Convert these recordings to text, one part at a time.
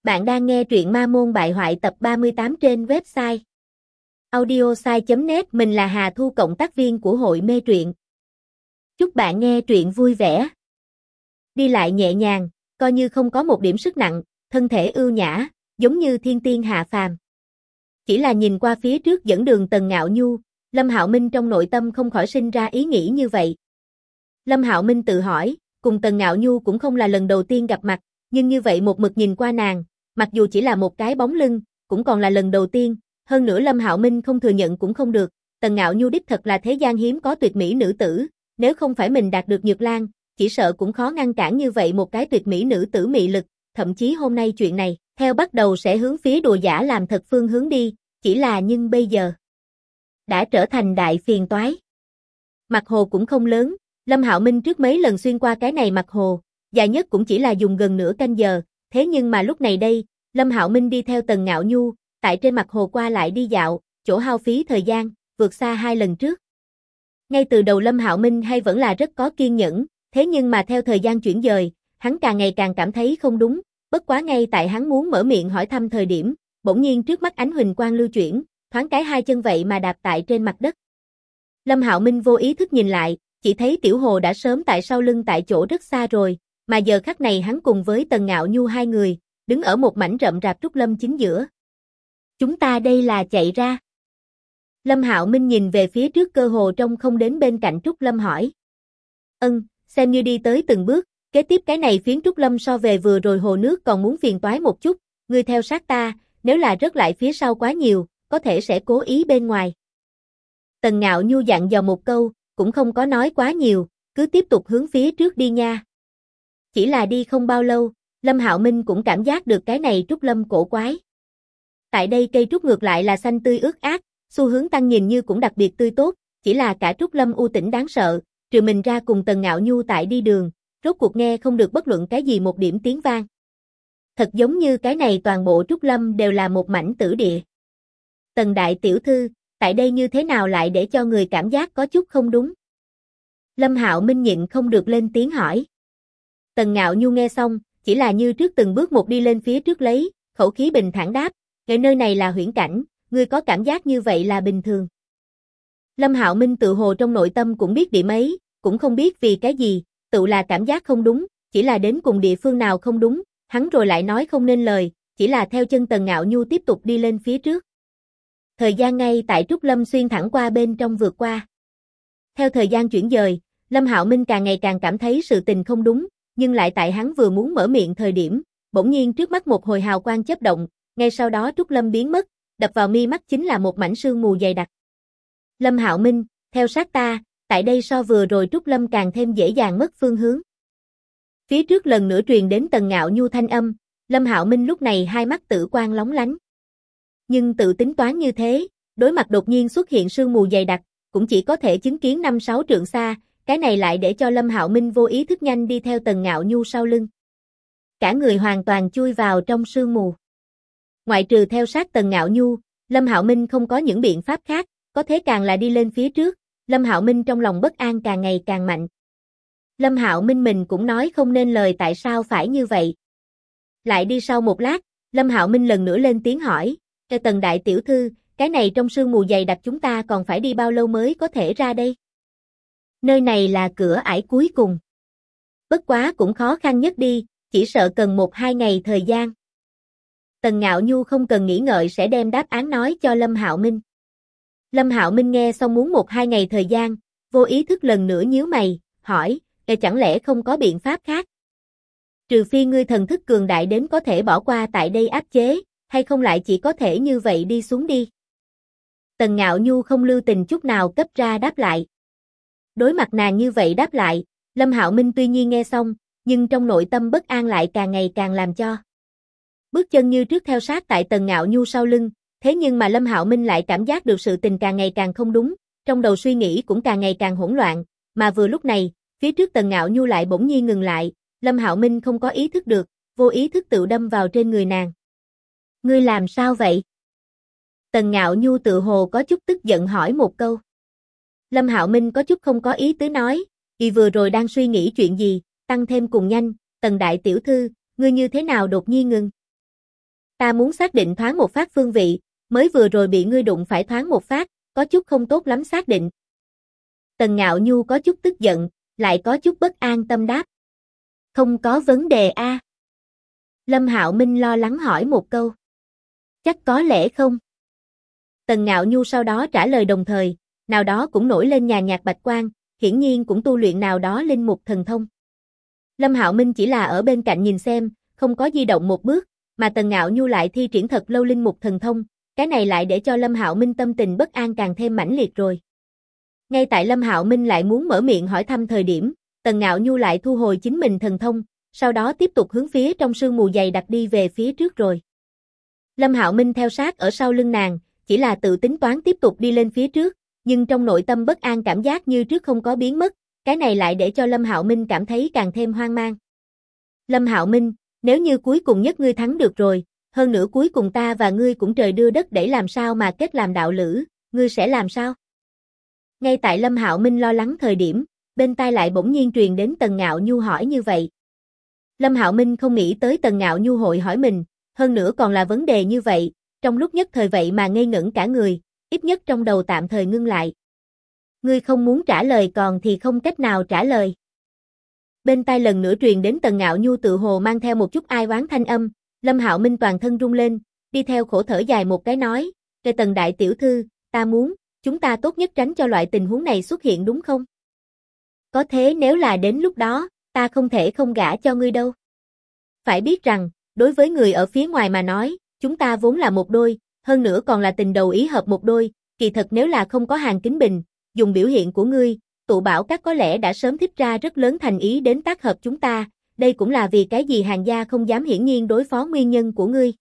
Bạn đang nghe truyện Ma Môn Bại Hoại tập 38 trên website audiosai.net. Mình là Hà Thu, cộng tác viên của hội mê truyện. Chúc bạn nghe truyện vui vẻ. Đi lại nhẹ nhàng, coi như không có một điểm sức nặng, thân thể ưu nhã, giống như thiên tiên hạ phàm. Chỉ là nhìn qua phía trước dẫn đường Tần Ngạo Nhu, Lâm Hạo Minh trong nội tâm không khỏi sinh ra ý nghĩ như vậy. Lâm Hạo Minh tự hỏi, cùng Tần Ngạo Nhu cũng không là lần đầu tiên gặp mặt, nhưng như vậy một mực nhìn qua nàng, mặc dù chỉ là một cái bóng lưng, cũng còn là lần đầu tiên, hơn nữa Lâm Hạo Minh không thừa nhận cũng không được, Tần Ngạo Nhu đích thật là thế gian hiếm có tuyệt mỹ nữ tử, nếu không phải mình đạt được Nhược Lan, chỉ sợ cũng khó ngăn cản như vậy một cái tuyệt mỹ nữ tử mị lực, thậm chí hôm nay chuyện này, theo bắt đầu sẽ hướng phía đùa giả làm thật phương hướng đi, chỉ là nhưng bây giờ đã trở thành đại phiền toái. Mặt hồ cũng không lớn, Lâm Hạo Minh trước mấy lần xuyên qua cái này mặt hồ, dài nhất cũng chỉ là dùng gần nửa canh giờ, thế nhưng mà lúc này đây, Lâm Hạo Minh đi theo Tần Ngạo Nhu, tại trên mặt hồ qua lại đi dạo, chỗ hao phí thời gian, vượt xa hai lần trước. Ngay từ đầu Lâm Hạo Minh hay vẫn là rất có kiên nhẫn, thế nhưng mà theo thời gian chuyển dời, hắn càng ngày càng cảm thấy không đúng, bất quá ngay tại hắn muốn mở miệng hỏi thăm thời điểm, bỗng nhiên trước mắt ánh huỳnh quang lưu chuyển, thoáng cái hai chân vậy mà đạp tại trên mặt đất. Lâm Hạo Minh vô ý thức nhìn lại, chỉ thấy Tiểu Hồ đã sớm tại sau lưng tại chỗ rất xa rồi, mà giờ khắc này hắn cùng với Tần Ngạo Nhu hai người, đứng ở một mảnh rậm rạp trúc lâm chính giữa. Chúng ta đây là chạy ra. Lâm Hạo Minh nhìn về phía trước cơ hồ trông không đến bên cạnh trúc lâm hỏi. Xem như đi tới từng bước, kế tiếp cái này phiến trúc lâm so về vừa rồi hồ nước còn muốn phiền toái một chút, ngươi theo sát ta, nếu là rớt lại phía sau quá nhiều, có thể sẽ cố ý bên ngoài. Tần Ngạo Nhu dặn dò một câu, cũng không có nói quá nhiều, cứ tiếp tục hướng phía trước đi nha. Chỉ là đi không bao lâu, Lâm Hạo Minh cũng cảm giác được cái này trúc lâm cổ quái. Tại đây cây trúc ngược lại là xanh tươi ướt át, xu hướng tăng nhìn như cũng đặc biệt tươi tốt, chỉ là cả trúc lâm u tĩnh đáng sợ, trừ mình ra cùng Tần Ngạo Nhu tại đi đường, rốt cuộc nghe không được bất luận cái gì một điểm tiếng vang. Thật giống như cái này toàn bộ trúc lâm đều là một mảnh tử địa. Tần đại tiểu thư, tại đây như thế nào lại để cho người cảm giác có chút không đúng? Lâm Hạo Minh nhịn không được lên tiếng hỏi. Tần Ngạo Nhu nghe xong, chỉ là như trước từng bước một đi lên phía trước lấy, khẩu khí bình thản đáp, "Ngay nơi này là huyễn cảnh, ngươi có cảm giác như vậy là bình thường." Lâm Hạo Minh tự hồ trong nội tâm cũng biết điểm ấy, cũng không biết vì cái gì, tự là cảm giác không đúng, chỉ là đến cùng địa phương nào không đúng, hắn rồi lại nói không nên lời, chỉ là theo chân Tần Ngạo Nhu tiếp tục đi lên phía trước. Thời gian ngay tại trúc lâm xuyên thẳng qua bên trong vượt qua. Theo thời gian chuyển dời, Lâm Hạo Minh càng ngày càng cảm thấy sự tình không đúng, nhưng lại tại hắn vừa muốn mở miệng thời điểm, bỗng nhiên trước mắt một hồi hào quang chớp động, ngay sau đó trúc lâm biến mất, đập vào mi mắt chính là một mảnh sương mù dày đặc. Lâm Hạo Minh, theo sát ta, tại đây so vừa rồi trúc lâm càng thêm dễ dàng mất phương hướng. Phía trước lần nữa truyền đến Tần Ngạo Nhu thanh âm, Lâm Hạo Minh lúc này hai mắt tử quang lóng lánh. Nhưng tự tính toán như thế, đối mặt đột nhiên xuất hiện sương mù dày đặc, cũng chỉ có thể chứng kiến 5-6 trượng xa, cái này lại để cho Lâm Hạo Minh vô ý thức nhanh đi theo Tần Ngạo Nhu sau lưng. Cả người hoàn toàn chui vào trong sương mù. Ngoại trừ theo sát Tần Ngạo Nhu, Lâm Hạo Minh không có những biện pháp khác, có thế càng là đi lên phía trước, Lâm Hạo Minh trong lòng bất an càng ngày càng mạnh. Lâm Hạo Minh mình cũng nói không nên lời tại sao phải như vậy. Lại đi sau một lát, Lâm Hạo Minh lần nữa lên tiếng hỏi, "Tần đại tiểu thư, cái này trong sương mù dày đặc chúng ta còn phải đi bao lâu mới có thể ra đây?" Nơi này là cửa ải cuối cùng. Bất quá cũng khó khăn nhất đi, chỉ sợ cần 1-2 ngày thời gian. Tần Ngạo Nhu không cần nghĩ ngợi sẽ đem đáp án nói cho Lâm Hạo Minh. Lâm Hạo Minh nghe xong muốn 1-2 ngày thời gian, vô ý thức lần nữa nhíu mày, hỏi, chẳng lẽ không có biện pháp khác? Trừ phi ngươi thần thức cường đại đến có thể bỏ qua tại đây áp chế, hay không lại chỉ có thể như vậy đi xuống đi. Tần Ngạo Nhu không lưu tình chút nào cấp ra đáp lại. Đối mặt nàng như vậy đáp lại, Lâm Hạo Minh tuy nhiên nghe xong, nhưng trong nội tâm bất an lại càng ngày càng làm cho. Bước chân như trước theo sát tại Tần Ngạo Nhu sau lưng, thế nhưng mà Lâm Hạo Minh lại cảm giác được sự tình càng ngày càng không đúng, trong đầu suy nghĩ cũng càng ngày càng hỗn loạn, mà vừa lúc này, phía trước Tần Ngạo Nhu lại bỗng nhiên ngừng lại, Lâm Hạo Minh không có ý thức được, vô ý thức tự đâm vào trên người nàng. "Ngươi làm sao vậy?" Tần Ngạo Nhu tự hồ có chút tức giận hỏi một câu. Lâm Hạo Minh có chút không có ý tứ nói, "Y vừa rồi đang suy nghĩ chuyện gì, tăng thêm cùng nhanh, Tần đại tiểu thư, ngươi như thế nào đột nhiên ngừng?" Ta muốn xác định thoáng một phát phương vị, mới vừa rồi bị ngươi đụng phải thoáng một phát, có chút không tốt lắm xác định. Tần Ngạo Nhu có chút tức giận, lại có chút bất an tâm đáp. Không có vấn đề a. Lâm Hạo Minh lo lắng hỏi một câu. Chắc có lẽ không. Tần Ngạo Nhu sau đó trả lời đồng thời, nào đó cũng nổi lên nhàn nhạt bạch quang, hiển nhiên cũng tu luyện nào đó linh mục thần thông. Lâm Hạo Minh chỉ là ở bên cạnh nhìn xem, không có di động một bước, mà Tần Ngạo Nhu lại thi triển thật lâu linh mục thần thông, cái này lại để cho Lâm Hạo Minh tâm tình bất an càng thêm mãnh liệt rồi. Ngay tại Lâm Hạo Minh lại muốn mở miệng hỏi thăm thời điểm, Tần Ngạo Nhu lại thu hồi chính mình thần thông, sau đó tiếp tục hướng phía trong sương mù dày đặc đi về phía trước rồi. Lâm Hạo Minh theo sát ở sau lưng nàng, chỉ là tự tính toán tiếp tục đi lên phía trước, nhưng trong nội tâm bất an cảm giác như trước không có biến mất, cái này lại để cho Lâm Hạo Minh cảm thấy càng thêm hoang mang. Lâm Hạo Minh, nếu như cuối cùng nhất ngươi thắng được rồi, hơn nữa cuối cùng ta và ngươi cũng trời đưa đất đẩy làm sao mà kết làm đạo lữ, ngươi sẽ làm sao? Ngay tại Lâm Hạo Minh lo lắng thời điểm, bên tai lại bỗng nhiên truyền đến Tần Ngạo Nhu hỏi như vậy. Lâm Hạo Minh không nghĩ tới Tần Ngạo Nhu hội hỏi mình, hơn nữa còn là vấn đề như vậy, trong lúc nhất thời vậy mà ngây ngẩn cả người, ít nhất trong đầu tạm thời ngưng lại. Ngươi không muốn trả lời còn thì không cách nào trả lời. Bên tai lần nữa truyền đến Tần Ngạo Nhu tự hồ mang theo một chút ai oán thanh âm, Lâm Hạo Minh toàn thân rung lên, đi theo khổ thở dài một cái nói, "Kề Tần đại tiểu thư, ta muốn, chúng ta tốt nhất tránh cho loại tình huống này xuất hiện đúng không? Có thế nếu là đến lúc đó, ta không thể không gả cho ngươi đâu. Phải biết rằng, đối với người ở phía ngoài mà nói, chúng ta vốn là một đôi, hơn nữa còn là tình đầu ý hợp một đôi, kỳ thật nếu là không có Hàn Kính Bình, dùng biểu hiện của ngươi, tụ bảo các có lẽ đã sớm thích ra rất lớn thành ý đến tác hợp chúng ta, đây cũng là vì cái gì Hàn gia không dám hiển nhiên đối phó nguyên nhân của ngươi."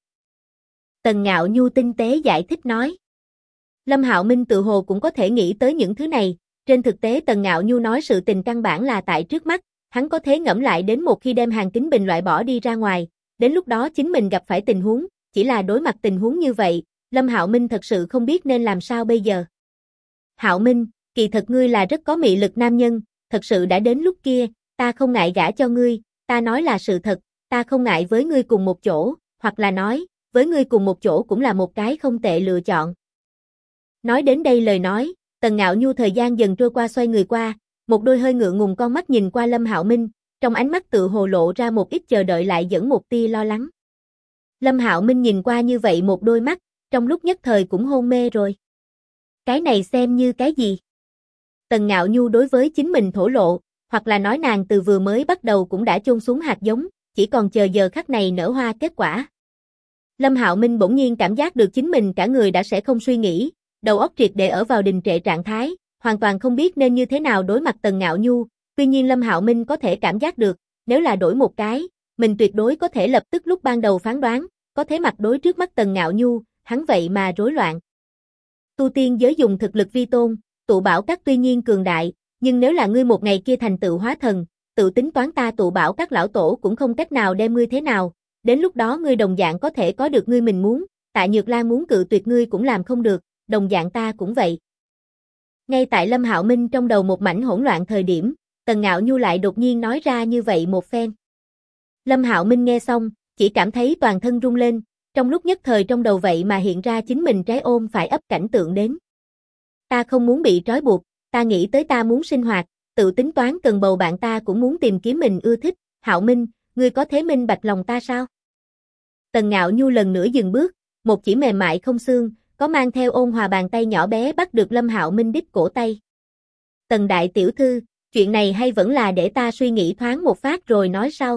Tần Ngạo Nhu tinh tế giải thích nói. Lâm Hạo Minh tự hồ cũng có thể nghĩ tới những thứ này, trên thực tế Tần Ngạo Nhu nói sự tình căn bản là tại trước mắt, hắn có thể ngẫm lại đến một khi đem Hàn Kính Bình loại bỏ đi ra ngoài, đến lúc đó chính mình gặp phải tình huống, chỉ là đối mặt tình huống như vậy, Lâm Hạo Minh thật sự không biết nên làm sao bây giờ. Hạo Minh, kỳ thật ngươi là rất có mị lực nam nhân, thật sự đã đến lúc kia, ta không ngại gả cho ngươi, ta nói là sự thật, ta không ngại với ngươi cùng một chỗ, hoặc là nói, với ngươi cùng một chỗ cũng là một cái không tệ lựa chọn. Nói đến đây lời nói, Tần Ngạo Nhu thời gian dần trôi qua xoay người qua, một đôi hơi ngượng ngùng con mắt nhìn qua Lâm Hạo Minh, trong ánh mắt tự hồ lộ ra một ít chờ đợi lại dẫn một tia lo lắng. Lâm Hạo Minh nhìn qua như vậy một đôi mắt, trong lúc nhất thời cũng hôn mê rồi. Cái này xem như cái gì? Tần Ngạo Nhu đối với chính mình thổ lộ, hoặc là nói nàng từ vừa mới bắt đầu cũng đã chôn xuống hạt giống, chỉ còn chờ giờ khắc này nở hoa kết quả. Lâm Hạo Minh bỗng nhiên cảm giác được chính mình cả người đã sẽ không suy nghĩ, đầu óc triệt để ở vào đình trệ trạng thái, hoàn toàn không biết nên như thế nào đối mặt Tần Ngạo Nhu, tuy nhiên Lâm Hạo Minh có thể cảm giác được, nếu là đổi một cái, mình tuyệt đối có thể lập tức lúc ban đầu phán đoán, có thế mặt đối trước mắt Tần Ngạo Nhu, hắn vậy mà rối loạn. Tu tiên giới dùng thực lực vi tôn, tụ bảo các tuy nhiên cường đại, nhưng nếu là ngươi một ngày kia thành tựu hóa thần, tự tính toán ta tụ bảo các lão tổ cũng không cách nào đem ngươi thế nào, đến lúc đó ngươi đồng dạng có thể có được ngươi mình muốn, Tạ Nhược Lan muốn cự tuyệt ngươi cũng làm không được, đồng dạng ta cũng vậy. Ngay tại Lâm Hạo Minh trong đầu một mảnh hỗn loạn thời điểm, Tần Ngạo Nhu lại đột nhiên nói ra như vậy một phen. Lâm Hạo Minh nghe xong, chỉ cảm thấy toàn thân rung lên, trong lúc nhất thời trong đầu vậy mà hiện ra chính mình trái ôm phải ấp cảnh tượng đến. Ta không muốn bị trói buộc, ta nghĩ tới ta muốn sinh hoạt, tự tính toán cần bầu bạn ta cũng muốn tìm kiếm mình ưa thích, Hạo Minh, ngươi có thế minh bạch lòng ta sao? Tần Ngạo Nhu lần nữa dừng bước, một chỉ mềm mại không xương, có mang theo ôn hòa bàn tay nhỏ bé bắt được Lâm Hạo Minh đít cổ tay. Tần đại tiểu thư, chuyện này hay vẫn là để ta suy nghĩ thoáng một phát rồi nói sau.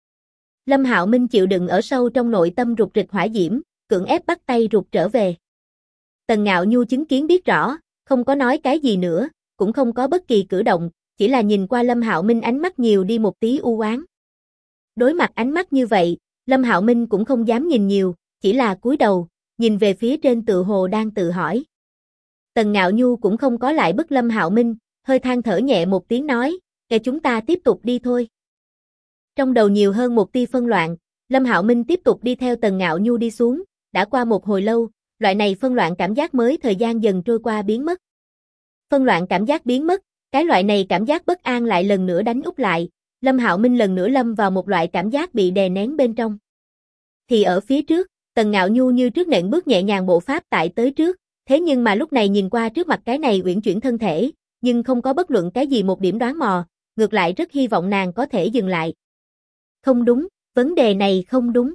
Lâm Hạo Minh chịu đựng ở sâu trong nội tâm rục rịch hỏa diễm, cưỡng ép bắt tay rụt trở về. Tần Ngạo Nhu chứng kiến biết rõ, không có nói cái gì nữa, cũng không có bất kỳ cử động, chỉ là nhìn qua Lâm Hạo Minh ánh mắt nhiều đi một tí u oán. Đối mặt ánh mắt như vậy, Lâm Hạo Minh cũng không dám nhìn nhiều, chỉ là cúi đầu, nhìn về phía trên tự hồ đang tự hỏi. Tần Ngạo Nhu cũng không có lại bức Lâm Hạo Minh, hơi than thở nhẹ một tiếng nói, "Kệ chúng ta tiếp tục đi thôi." Trong đầu nhiều hơn một tia phân loạn, Lâm Hạo Minh tiếp tục đi theo Tần Ngạo Nhu đi xuống, đã qua một hồi lâu, loại này phân loạn cảm giác mới thời gian dần trôi qua biến mất. Phân loạn cảm giác biến mất, cái loại này cảm giác bất an lại lần nữa đánh úp lại, Lâm Hạo Minh lần nữa lâm vào một loại cảm giác bị đè nén bên trong. Thì ở phía trước, Tần Ngạo Nhu như trước nện bước nhẹ nhàng bộ pháp tại tới trước, thế nhưng mà lúc này nhìn qua trước mặt cái này uyển chuyển thân thể, nhưng không có bất luận cái gì một điểm đoán mò, ngược lại rất hy vọng nàng có thể dừng lại. Không đúng, vấn đề này không đúng.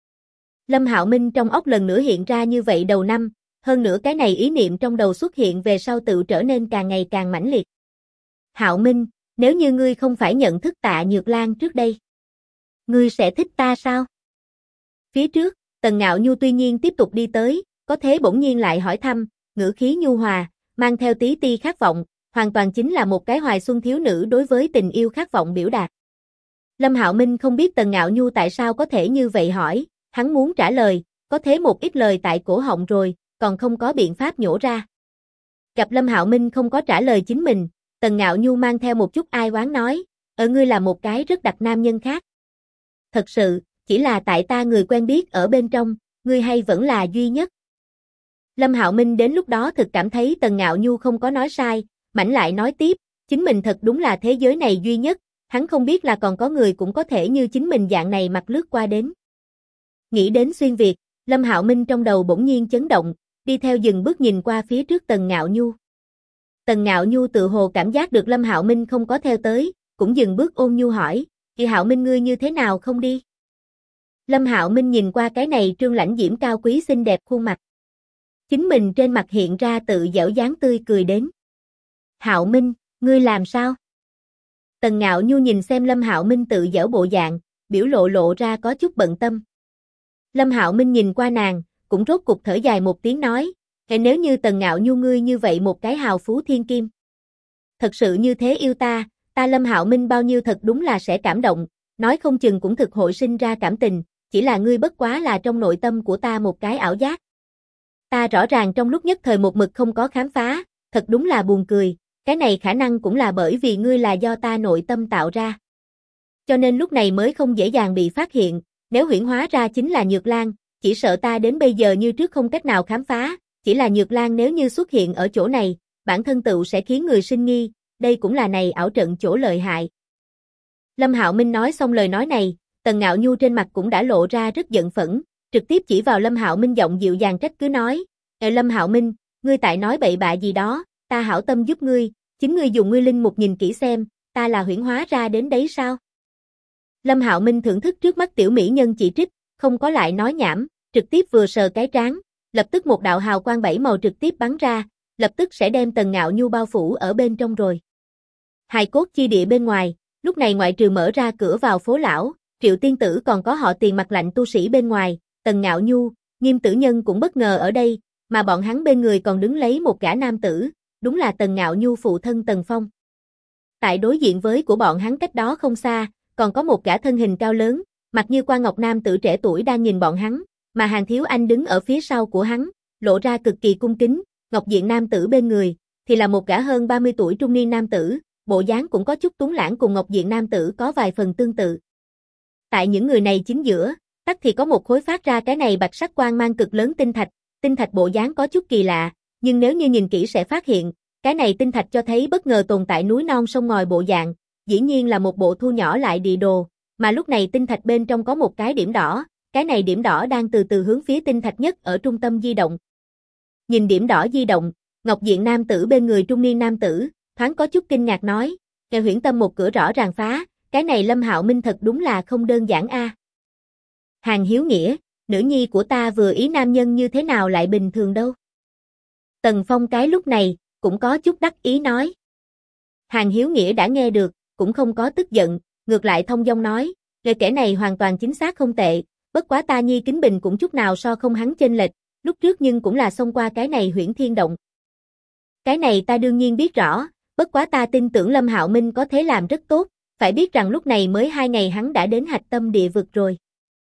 Lâm Hạo Minh trong óc lần nữa hiện ra như vậy đầu năm, hơn nữa cái này ý niệm trong đầu xuất hiện về sau tự trở nên càng ngày càng mãnh liệt. Hạo Minh, nếu như ngươi không phải nhận thức Tạ Nhược Lan trước đây, ngươi sẽ thích ta sao? Phía trước, Tần Ngạo Nhu tuy nhiên tiếp tục đi tới, có thế bỗng nhiên lại hỏi thăm, ngữ khí nhu hòa, mang theo tí ti khát vọng, hoàn toàn chính là một cái hoài xuân thiếu nữ đối với tình yêu khát vọng biểu đạt. Lâm Hạo Minh không biết Tần Ngạo Nhu tại sao có thể như vậy hỏi, hắn muốn trả lời, có thế một ít lời tại cổ họng rồi, còn không có biện pháp nhổ ra. Gặp Lâm Hạo Minh không có trả lời chính mình, Tần Ngạo Nhu mang theo một chút ai oán nói, ngươi là một cái rất đặc nam nhân khác. Thật sự, chỉ là tại ta người quen biết ở bên trong, ngươi hay vẫn là duy nhất. Lâm Hạo Minh đến lúc đó thực cảm thấy Tần Ngạo Nhu không có nói sai, mảnh lại nói tiếp, chính mình thật đúng là thế giới này duy nhất, hắn không biết là còn có người cũng có thể như chính mình dạng này mặt lướt qua đến. Nghĩ đến xuyên Việt, Lâm Hạo Minh trong đầu bỗng nhiên chấn động, đi theo dừng bước nhìn qua phía trước Tần Ngạo Nhu. Tần Ngạo Nhu tự hồ cảm giác được Lâm Hạo Minh không có theo tới, cũng dừng bước ôn nhu hỏi, "Kỳ Hạo Minh ngươi như thế nào không đi?" Lâm Hạo Minh nhìn qua cái này trương lãnh diễm cao quý xinh đẹp khuôn mặt. Chính mình trên mặt hiện ra tự giễu dáng tươi cười đến. "Hạo Minh, ngươi làm sao?" Tần Ngạo Nhu nhìn xem Lâm Hạo Minh tự giễu bộ dạng, biểu lộ ra có chút bận tâm. Lâm Hạo Minh nhìn qua nàng, cũng rốt cục thở dài một tiếng nói, nếu như Tần Ngạo Nhu ngươi như vậy một cái hào phú thiên kim, thật sự như thế yêu ta, ta Lâm Hạo Minh bao nhiêu thật đúng là sẽ cảm động, nói không chừng cũng thực hội sinh ra cảm tình, chỉ là ngươi bất quá là trong nội tâm của ta một cái ảo giác. Ta rõ ràng trong lúc nhất thời một mực không có khám phá, thật đúng là buồn cười, cái này khả năng cũng là bởi vì ngươi là do ta nội tâm tạo ra. Cho nên lúc này mới không dễ dàng bị phát hiện, nếu huyễn hóa ra chính là Nhược Lan, chỉ sợ ta đến bây giờ như trước không cách nào khám phá, chỉ là Nhược Lan nếu như xuất hiện ở chỗ này, bản thân tựu sẽ khiến người sinh nghi, đây cũng là này ảo trận chỗ lợi hại. Lâm Hạo Minh nói xong lời nói này, Tần Ngạo Nhu trên mặt cũng đã lộ ra rất giận phẫn, trực tiếp chỉ vào Lâm Hạo Minh giọng dịu dàng trách cứ nói, Lâm Hạo Minh, ngươi tại nói bậy bạ gì đó, ta hảo tâm giúp ngươi, chính ngươi dùng ngươi linh mục nhìn kỹ xem, ta là huyễn hóa ra đến đấy sao? Lâm Hạo Minh thưởng thức trước mắt tiểu mỹ nhân chỉ trích, không có lại nói nhảm, trực tiếp vừa sờ cái trán, lập tức một đạo hào quang bảy màu trực tiếp bắn ra, lập tức sẽ đem Tần Ngạo Nhu bao phủ ở bên trong rồi. Hài cốt chi địa bên ngoài, lúc này ngoại trừ mở ra cửa vào phố lão, Triệu tiên tử còn có họ Tiền mặt lạnh tu sĩ bên ngoài, Tần Ngạo Nhu, Nghiêm Tử Nhân cũng bất ngờ ở đây, mà bọn hắn bên người còn đứng lấy một gã nam tử, đúng là Tần Ngạo Nhu phụ thân Tần Phong. Tại đối diện với của bọn hắn cách đó không xa, còn có một gã thân hình cao lớn, mặt như quan ngọc nam tử trẻ tuổi đang nhìn bọn hắn, mà Hàn Thiếu Anh đứng ở phía sau của hắn, lộ ra cực kỳ cung kính, ngọc diện nam tử bên người, thì là một gã hơn 30 tuổi trung niên nam tử, bộ dáng cũng có chút tuấn lãng cùng ngọc diện nam tử có vài phần tương tự. Tại những người này chính giữa, tắc thì có một khối phát ra cái này bạch sắc quang mang cực lớn tinh thạch bộ dáng có chút kỳ lạ, nhưng nếu như nhìn kỹ sẽ phát hiện, cái này tinh thạch cho thấy bất ngờ tồn tại núi non sông ngòi bộ dạng, dĩ nhiên là một bộ thu nhỏ lại địa đồ, mà lúc này tinh thạch bên trong có một cái điểm đỏ, cái này điểm đỏ đang từ từ hướng phía tinh thạch nhất ở trung tâm di động. Nhìn điểm đỏ di động, ngọc diện nam tử bên người trung niên nam tử, thoáng có chút kinh ngạc nói, "Nghe huyễn tâm một cửa rõ ràng phá, cái này Lâm Hạo Minh thật đúng là không đơn giản a." Hàn Hiếu Nghĩa, nữ nhi của ta vừa ý nam nhân như thế nào lại bình thường đâu. Tần Phong cái lúc này, cũng có chút đắc ý nói. Hàn Hiếu Nghĩa đã nghe được, cũng không có tức giận, ngược lại thông dong nói, "Người kẻ này hoàn toàn chính xác không tệ, bất quá ta nhi kính bình cũng chút nào so không hắn chênh lệch, lúc trước nhưng cũng là xông qua cái này huyễn thiên động. Cái này ta đương nhiên biết rõ, bất quá ta tin tưởng Lâm Hạo Minh có thể làm rất tốt, phải biết rằng lúc này mới 2 ngày hắn đã đến hạch tâm địa vực rồi."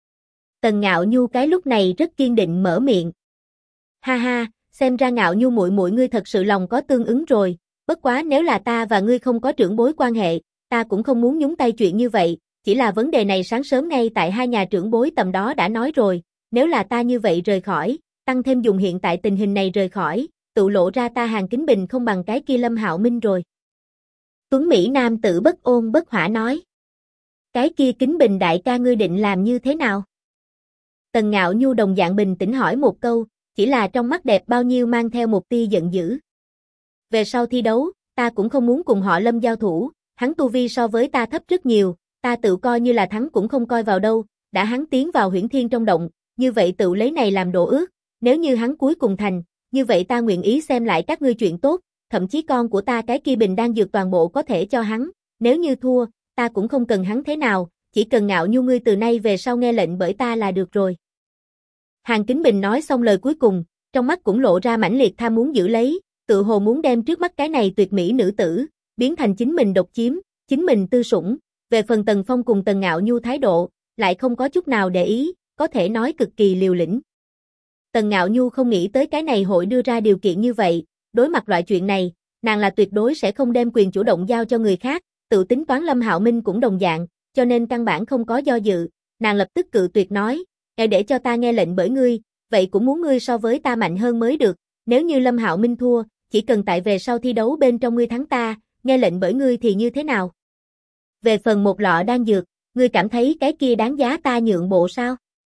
Tần Ngạo Nhu cái lúc này rất kiên định mở miệng. "Ha ha, xem ra Ngạo Nhu muội muội ngươi thật sự lòng có tương ứng rồi, bất quá nếu là ta và ngươi không có trưởng bối quan hệ, ta cũng không muốn nhúng tay chuyện như vậy, chỉ là vấn đề này sáng sớm ngay tại hai nhà trưởng bối tầm đó đã nói rồi, nếu là ta như vậy rời khỏi, tăng thêm dùng hiện tại tình hình này rời khỏi, tự lộ ra ta Hàn Kính Bình không bằng cái kia Lâm Hạo Minh rồi." Tuấn Mỹ nam tử bất ôn bất hỏa nói. "Cái kia Kính Bình đại ca ngươi định làm như thế nào?" Tần Ngạo Nhu đồng dạng bình tĩnh hỏi một câu, chỉ là trong mắt đẹp bao nhiêu mang theo một tia giận dữ. Về sau thi đấu, ta cũng không muốn cùng họ Lâm giao thủ, hắn tu vi so với ta thấp rất nhiều, ta tự coi như là thắng cũng không coi vào đâu, đã hắn tiến vào Huyễn Thiên trong động, như vậy tự lấy này làm đồ ước, nếu như hắn cuối cùng thành, như vậy ta nguyện ý xem lại các ngươi chuyện tốt, thậm chí con của ta cái kia bình đan dược toàn bộ có thể cho hắn, nếu như thua, ta cũng không cần hắn thế nào, chỉ cần Ngạo Nhu ngươi từ nay về sau nghe lệnh bởi ta là được rồi. Hàn Kính Bình nói xong lời cuối cùng, trong mắt cũng lộ ra mãnh liệt tham muốn giữ lấy, tự hồ muốn đem trước mắt cái này tuyệt mỹ nữ tử, biến thành chính mình độc chiếm, chính mình tư sủng. Về phần Tần Phong cùng Tần Ngạo Nhu thái độ, lại không có chút nào để ý, có thể nói cực kỳ liều lĩnh. Tần Ngạo Nhu không nghĩ tới cái này hội đưa ra điều kiện như vậy, đối mặt loại chuyện này, nàng là tuyệt đối sẽ không đem quyền chủ động giao cho người khác, tự tính toán Lâm Hạo Minh cũng đồng dạng, cho nên căn bản không có do dự, nàng lập tức cự tuyệt nói, để cho ta nghe lệnh bởi ngươi, vậy cũng muốn ngươi so với ta mạnh hơn mới được, nếu như Lâm Hạo Minh thua, chỉ cần tại về sau thi đấu bên trong ngươi thắng ta, nghe lệnh bởi ngươi thì như thế nào? Về phần một lọ đan dược, ngươi cảm thấy cái kia đáng giá ta nhượng bộ sao?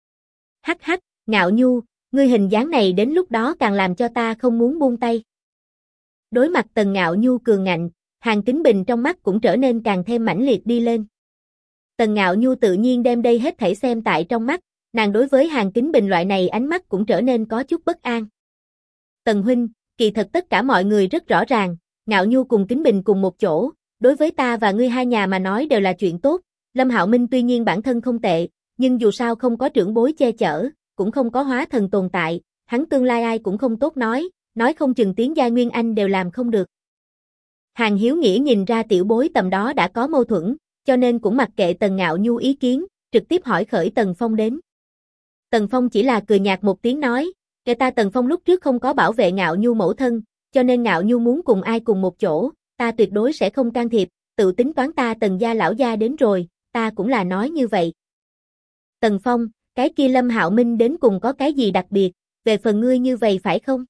Hắc hắc, Ngạo Nhu, ngươi hình dáng này đến lúc đó càng làm cho ta không muốn buông tay. Đối mặt Tần Ngạo Nhu cường ngạnh, Hàn Kính Bình trong mắt cũng trở nên càng thêm mãnh liệt đi lên. Tần Ngạo Nhu tự nhiên đem đây hết thảy xem tại trong mắt, nàng đối với Hàn Kính Bình loại này ánh mắt cũng trở nên có chút bất an. Tần huynh, kỳ thật tất cả mọi người rất rõ ràng, Ngạo Nhu cùng Kính Bình cùng một chỗ, đối với ta và ngươi hai nhà mà nói đều là chuyện tốt, Lâm Hạo Minh tuy nhiên bản thân không tệ, nhưng dù sao không có trưởng bối che chở, cũng không có hóa thần tồn tại, hắn tương lai ai cũng không tốt nói không chừng tiến giai Nguyên Anh đều làm không được. Hàn Hiếu Nghĩa nhìn ra tiểu bối tầm đó đã có mâu thuẫn, cho nên cũng mặc kệ Tần Ngạo Nhu ý kiến, trực tiếp hỏi khởi Tần Phong đến. Tần Phong chỉ là cười nhạt một tiếng nói, kể ta Tần Phong lúc trước không có bảo vệ Ngạo Nhu mẫu thân, cho nên Ngạo Nhu muốn cùng ai cùng một chỗ, ta tuyệt đối sẽ không can thiệp, tự tính toán ta Tần gia lão gia đến rồi, ta cũng là nói như vậy. Tần Phong, cái kia Lâm Hạo Minh đến cùng có cái gì đặc biệt, về phần ngươi như vậy phải không?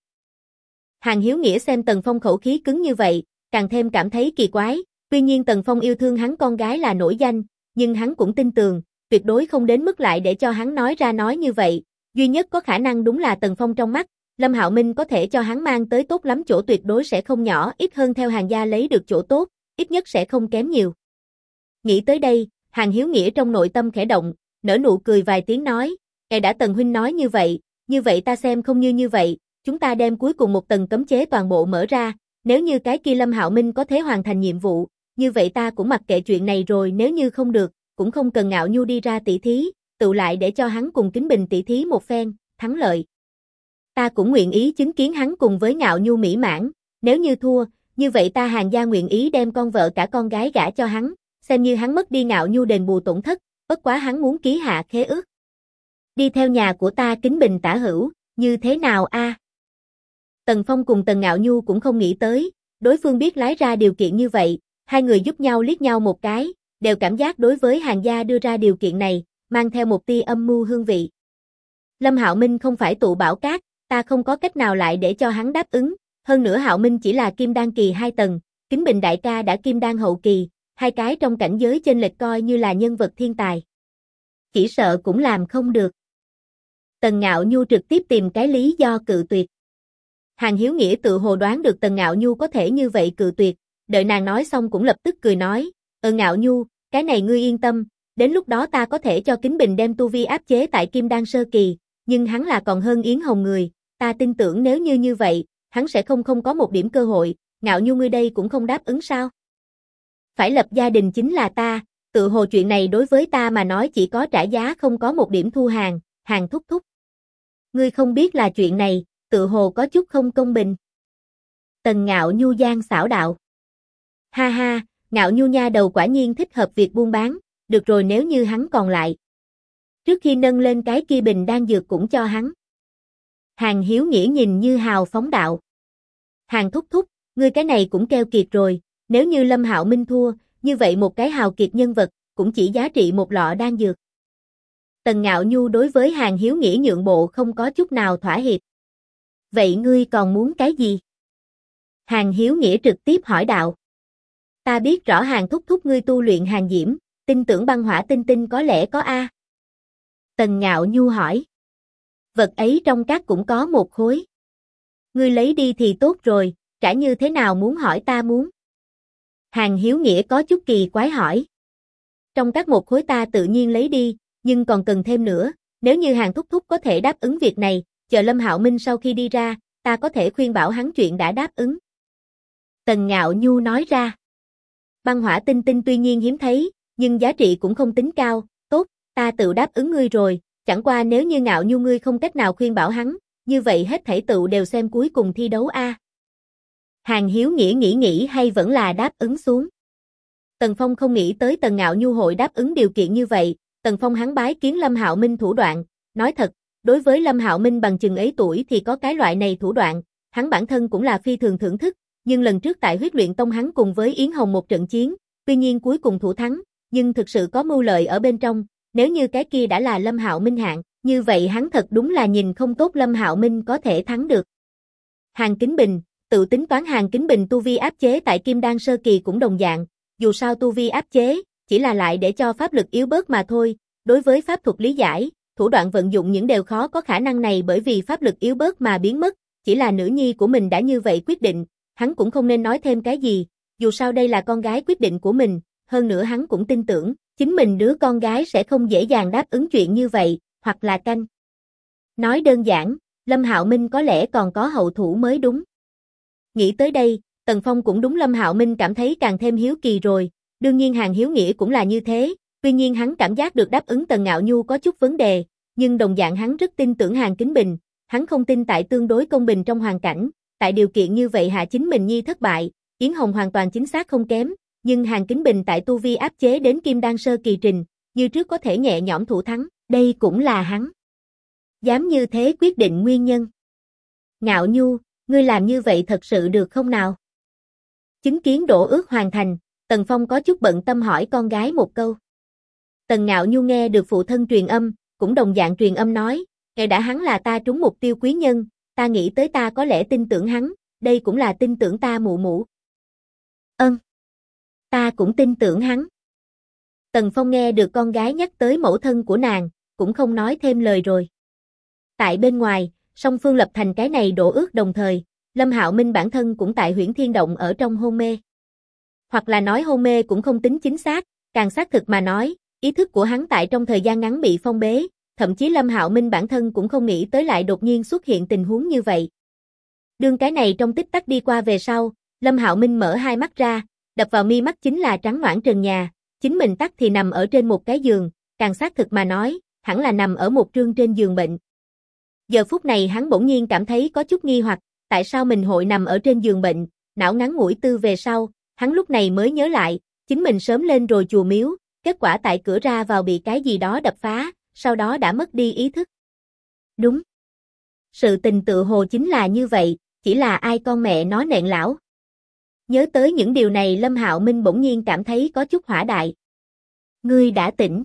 Hàn Hiếu Nghĩa xem Tần Phong khẩu khí cứng như vậy, càng thêm cảm thấy kỳ quái, tuy nhiên Tần Phong yêu thương hắn con gái là nổi danh, nhưng hắn cũng tin tưởng, tuyệt đối không đến mức lại để cho hắn nói ra nói như vậy, duy nhất có khả năng đúng là Tần Phong trong mắt, Lâm Hạo Minh có thể cho hắn mang tới tốt lắm chỗ tuyệt đối sẽ không nhỏ, ít hơn theo Hàn gia lấy được chỗ tốt, ít nhất sẽ không kém nhiều. Nghĩ tới đây, Hàn Hiếu Nghĩa trong nội tâm khẽ động, nở nụ cười vài tiếng nói, đã Tần huynh nói như vậy ta xem không như vậy, chúng ta đem cuối cùng một tầng cấm chế toàn bộ mở ra, nếu như cái kia Lâm Hạo Minh có thể hoàn thành nhiệm vụ, như vậy ta cũng mặc kệ chuyện này rồi, nếu như không được, cũng không cần Ngạo Nhu đi ra tỷ thí, tự lại để cho hắn cùng Kính Bình tỷ thí một phen, thắng lợi. Ta cũng nguyện ý chứng kiến hắn cùng với Ngạo Nhu mỹ mãn, nếu như thua, như vậy ta Hàn gia nguyện ý đem con vợ cả con gái gả cho hắn, xem như hắn mất đi Ngạo Nhu đền bù tổn thất, bất quá hắn muốn ký hạ khế ước. Đi theo nhà của ta Kính Bình tả hữu, như thế nào a? Tần Phong cùng Tần Ngạo Nhu cũng không nghĩ tới, đối phương biết lái ra điều kiện như vậy, hai người giúp nhau liếc nhau một cái, đều cảm giác đối với Hàn gia đưa ra điều kiện này, mang theo một tia âm mưu hương vị. Lâm Hạo Minh không phải tụ bảo cát, ta không có cách nào lại để cho hắn đáp ứng, hơn nữa Hạo Minh chỉ là kim đan kỳ 2 tầng, Kính Bình đại ca đã kim đan hậu kỳ, hai cái trong cảnh giới chênh lệch coi như là nhân vật thiên tài. Chỉ sợ cũng làm không được. Tần Ngạo Nhu trực tiếp tìm cái lý do cự tuyệt. Hàn Hiếu Nghĩa tự hồ đoán được Tần Ngạo Nhu có thể như vậy cự tuyệt, đợi nàng nói xong cũng lập tức cười nói, Ngạo Nhu, cái này ngươi yên tâm, đến lúc đó ta có thể cho Kính Bình đem tu vi áp chế tại kim đan sơ kỳ, nhưng hắn là còn hơn Yến Hồng người, ta tin tưởng nếu như vậy, hắn sẽ không có một điểm cơ hội, Ngạo Nhu ngươi đây cũng không đáp ứng sao? Phải lập gia đình chính là ta, tự hồ chuyện này đối với ta mà nói chỉ có trả giá không có một điểm thu hàng, Hàn thúc thúc. Ngươi không biết là chuyện này, tự hồ có chút không công bình. Tần Ngạo Nhu gian xảo đạo. Ha ha, Ngạo Nhu nha đầu quả nhiên thích hợp việc buôn bán, được rồi nếu như hắn còn lại. Trước khi nâng lên cái kia bình đan dược cũng cho hắn. Hàn Hiếu Nghĩa nhìn như hào phóng đạo. Hàn thúc thúc, ngươi cái này cũng keo kiệt rồi, nếu như Lâm Hạo Minh thua, như vậy một cái hào kiệt nhân vật, cũng chỉ giá trị một lọ đan dược. Tần Ngạo Nhu đối với Hàn Hiếu Nghĩa nhượng bộ không có chút nào thỏa hiệp. Vậy ngươi còn muốn cái gì? Hàn Hiếu Nghĩa trực tiếp hỏi đạo. Ta biết rõ Hàn thúc thúc ngươi tu luyện hàn diễm, tin tưởng băng hỏa tinh tinh có lẽ có a. Tần Ngạo Nhu hỏi. Vật ấy trong cát cũng có một khối. Ngươi lấy đi thì tốt rồi, trả như thế nào muốn hỏi ta muốn. Hàng Hiếu Nghĩa có chút kỳ quái hỏi. Trong các một khối ta tự nhiên lấy đi, nhưng còn cần thêm nữa, nếu như Hàng thúc thúc có thể đáp ứng việc này, chờ Lâm Hạo Minh sau khi đi ra, ta có thể khuyên bảo hắn chuyện đã đáp ứng. Tần Ngạo Nhu nói ra. Băng hỏa tinh tinh tuy nhiên hiếm thấy, nhưng giá trị cũng không tính cao, tốt, ta tự đáp ứng ngươi rồi, chẳng qua nếu như Ngạo Nhu ngươi không cách nào khuyên bảo hắn, như vậy hết thảy tựu đều xem cuối cùng thi đấu a. Hàng Hiếu Nghĩa nghĩ hay vẫn là đáp ứng xuống. Tần Phong không nghĩ tới Tần Ngạo Nhu hội đáp ứng điều kiện như vậy, Tần Phong hắn bái kiến Lâm Hạo Minh thủ đoạn, nói thật, đối với Lâm Hạo Minh bằng chừng ấy tuổi thì có cái loại này thủ đoạn, hắn bản thân cũng là phi thường thưởng thức, nhưng lần trước tại Huyết Luyện Tông hắn cùng với Yến Hồng một trận chiến, tuy nhiên cuối cùng thủ thắng, nhưng thực sự có mưu lợi ở bên trong, nếu như cái kia đã là Lâm Hạo Minh hạng, như vậy hắn thật đúng là nhìn không tốt Lâm Hạo Minh có thể thắng được. Hàng Kính Bình, tự tính toán Hàng Kính Bình tu vi áp chế tại Kim Đan sơ kỳ cũng đồng dạng, dù sao tu vi áp chế, chỉ là lại để cho pháp lực yếu bớt mà thôi, đối với pháp thuật lý giải, thủ đoạn vận dụng những đều khó có khả năng này bởi vì pháp lực yếu bớt mà biến mất, chỉ là nữ nhi của mình đã như vậy quyết định, hắn cũng không nên nói thêm cái gì, dù sao đây là con gái quyết định của mình, hơn nữa hắn cũng tin tưởng, chính mình đứa con gái sẽ không dễ dàng đáp ứng chuyện như vậy, hoặc là canh. Nói đơn giản, Lâm Hạo Minh có lẽ còn có hậu thủ mới đúng. Nghĩ tới đây, Tần Phong cũng đúng Lâm Hạo Minh cảm thấy càng thêm hiếu kỳ rồi, đương nhiên Hàng Hiếu Nghĩa cũng là như thế, tuy nhiên hắn cảm giác được đáp ứng Tần Ngạo Nhu có chút vấn đề, nhưng đồng dạng hắn rất tin tưởng Hàng Kính Bình, hắn không tin tại tương đối công bình trong hoàn cảnh, tại điều kiện như vậy hạ chính mình nhi thất bại, Yến Hồng hoàn toàn chính xác không kém, nhưng Hàng Kính Bình tại tu vi áp chế đến Kim Đan sơ kỳ trình, như trước có thể nhẹ nhõm thủ thắng, đây cũng là hắn dám như thế quyết định nguyên nhân. Ngạo Nhu, ngươi làm như vậy thật sự được không nào? Chứng kiến đổ ước hoàn thành, Tần Phong có chút bận tâm hỏi con gái một câu. Tần Ngạo Nhu nghe được phụ thân truyền âm, cũng đồng dạng truyền âm nói, kể đã hắn là ta trúng mục tiêu quý nhân, ta nghĩ tới ta có lẽ tin tưởng hắn, đây cũng là tin tưởng ta mụ mụ. Ta cũng tin tưởng hắn. Tần Phong nghe được con gái nhắc tới mẫu thân của nàng, cũng không nói thêm lời rồi. Tại bên ngoài, song phương lập thành cái này đổ ước đồng thời, Lâm Hạo Minh bản thân cũng tại Huyễn Thiên Động ở trong hôn mê. Hoặc là nói hôn mê cũng không tính chính xác, càng xác thực mà nói, ý thức của hắn tại trong thời gian ngắn bị phong bế, thậm chí Lâm Hạo Minh bản thân cũng không nghĩ tới lại đột nhiên xuất hiện tình huống như vậy. Đương cái này trong tích tắc đi qua về sau, Lâm Hạo Minh mở hai mắt ra, đập vào mi mắt chính là trắng noãn trần nhà, chính mình tắc thì nằm ở trên một cái giường, càng xác thực mà nói, hẳn là nằm ở một trương trên giường bệnh. Giờ phút này hắn bỗng nhiên cảm thấy có chút nghi hoặc, tại sao mình hội nằm ở trên giường bệnh, não ngắn ngủi tư về sau, hắn lúc này mới nhớ lại, chính mình sớm lên rồi chùa miếu, kết quả tại cửa ra vào bị cái gì đó đập phá, sau đó đã mất đi ý thức. Đúng. Sự tình tự hồ chính là như vậy, chỉ là ai con mẹ nó nện lão. Nhớ tới những điều này Lâm Hạo Minh bỗng nhiên cảm thấy có chút hỏa đại. Ngươi đã tỉnh.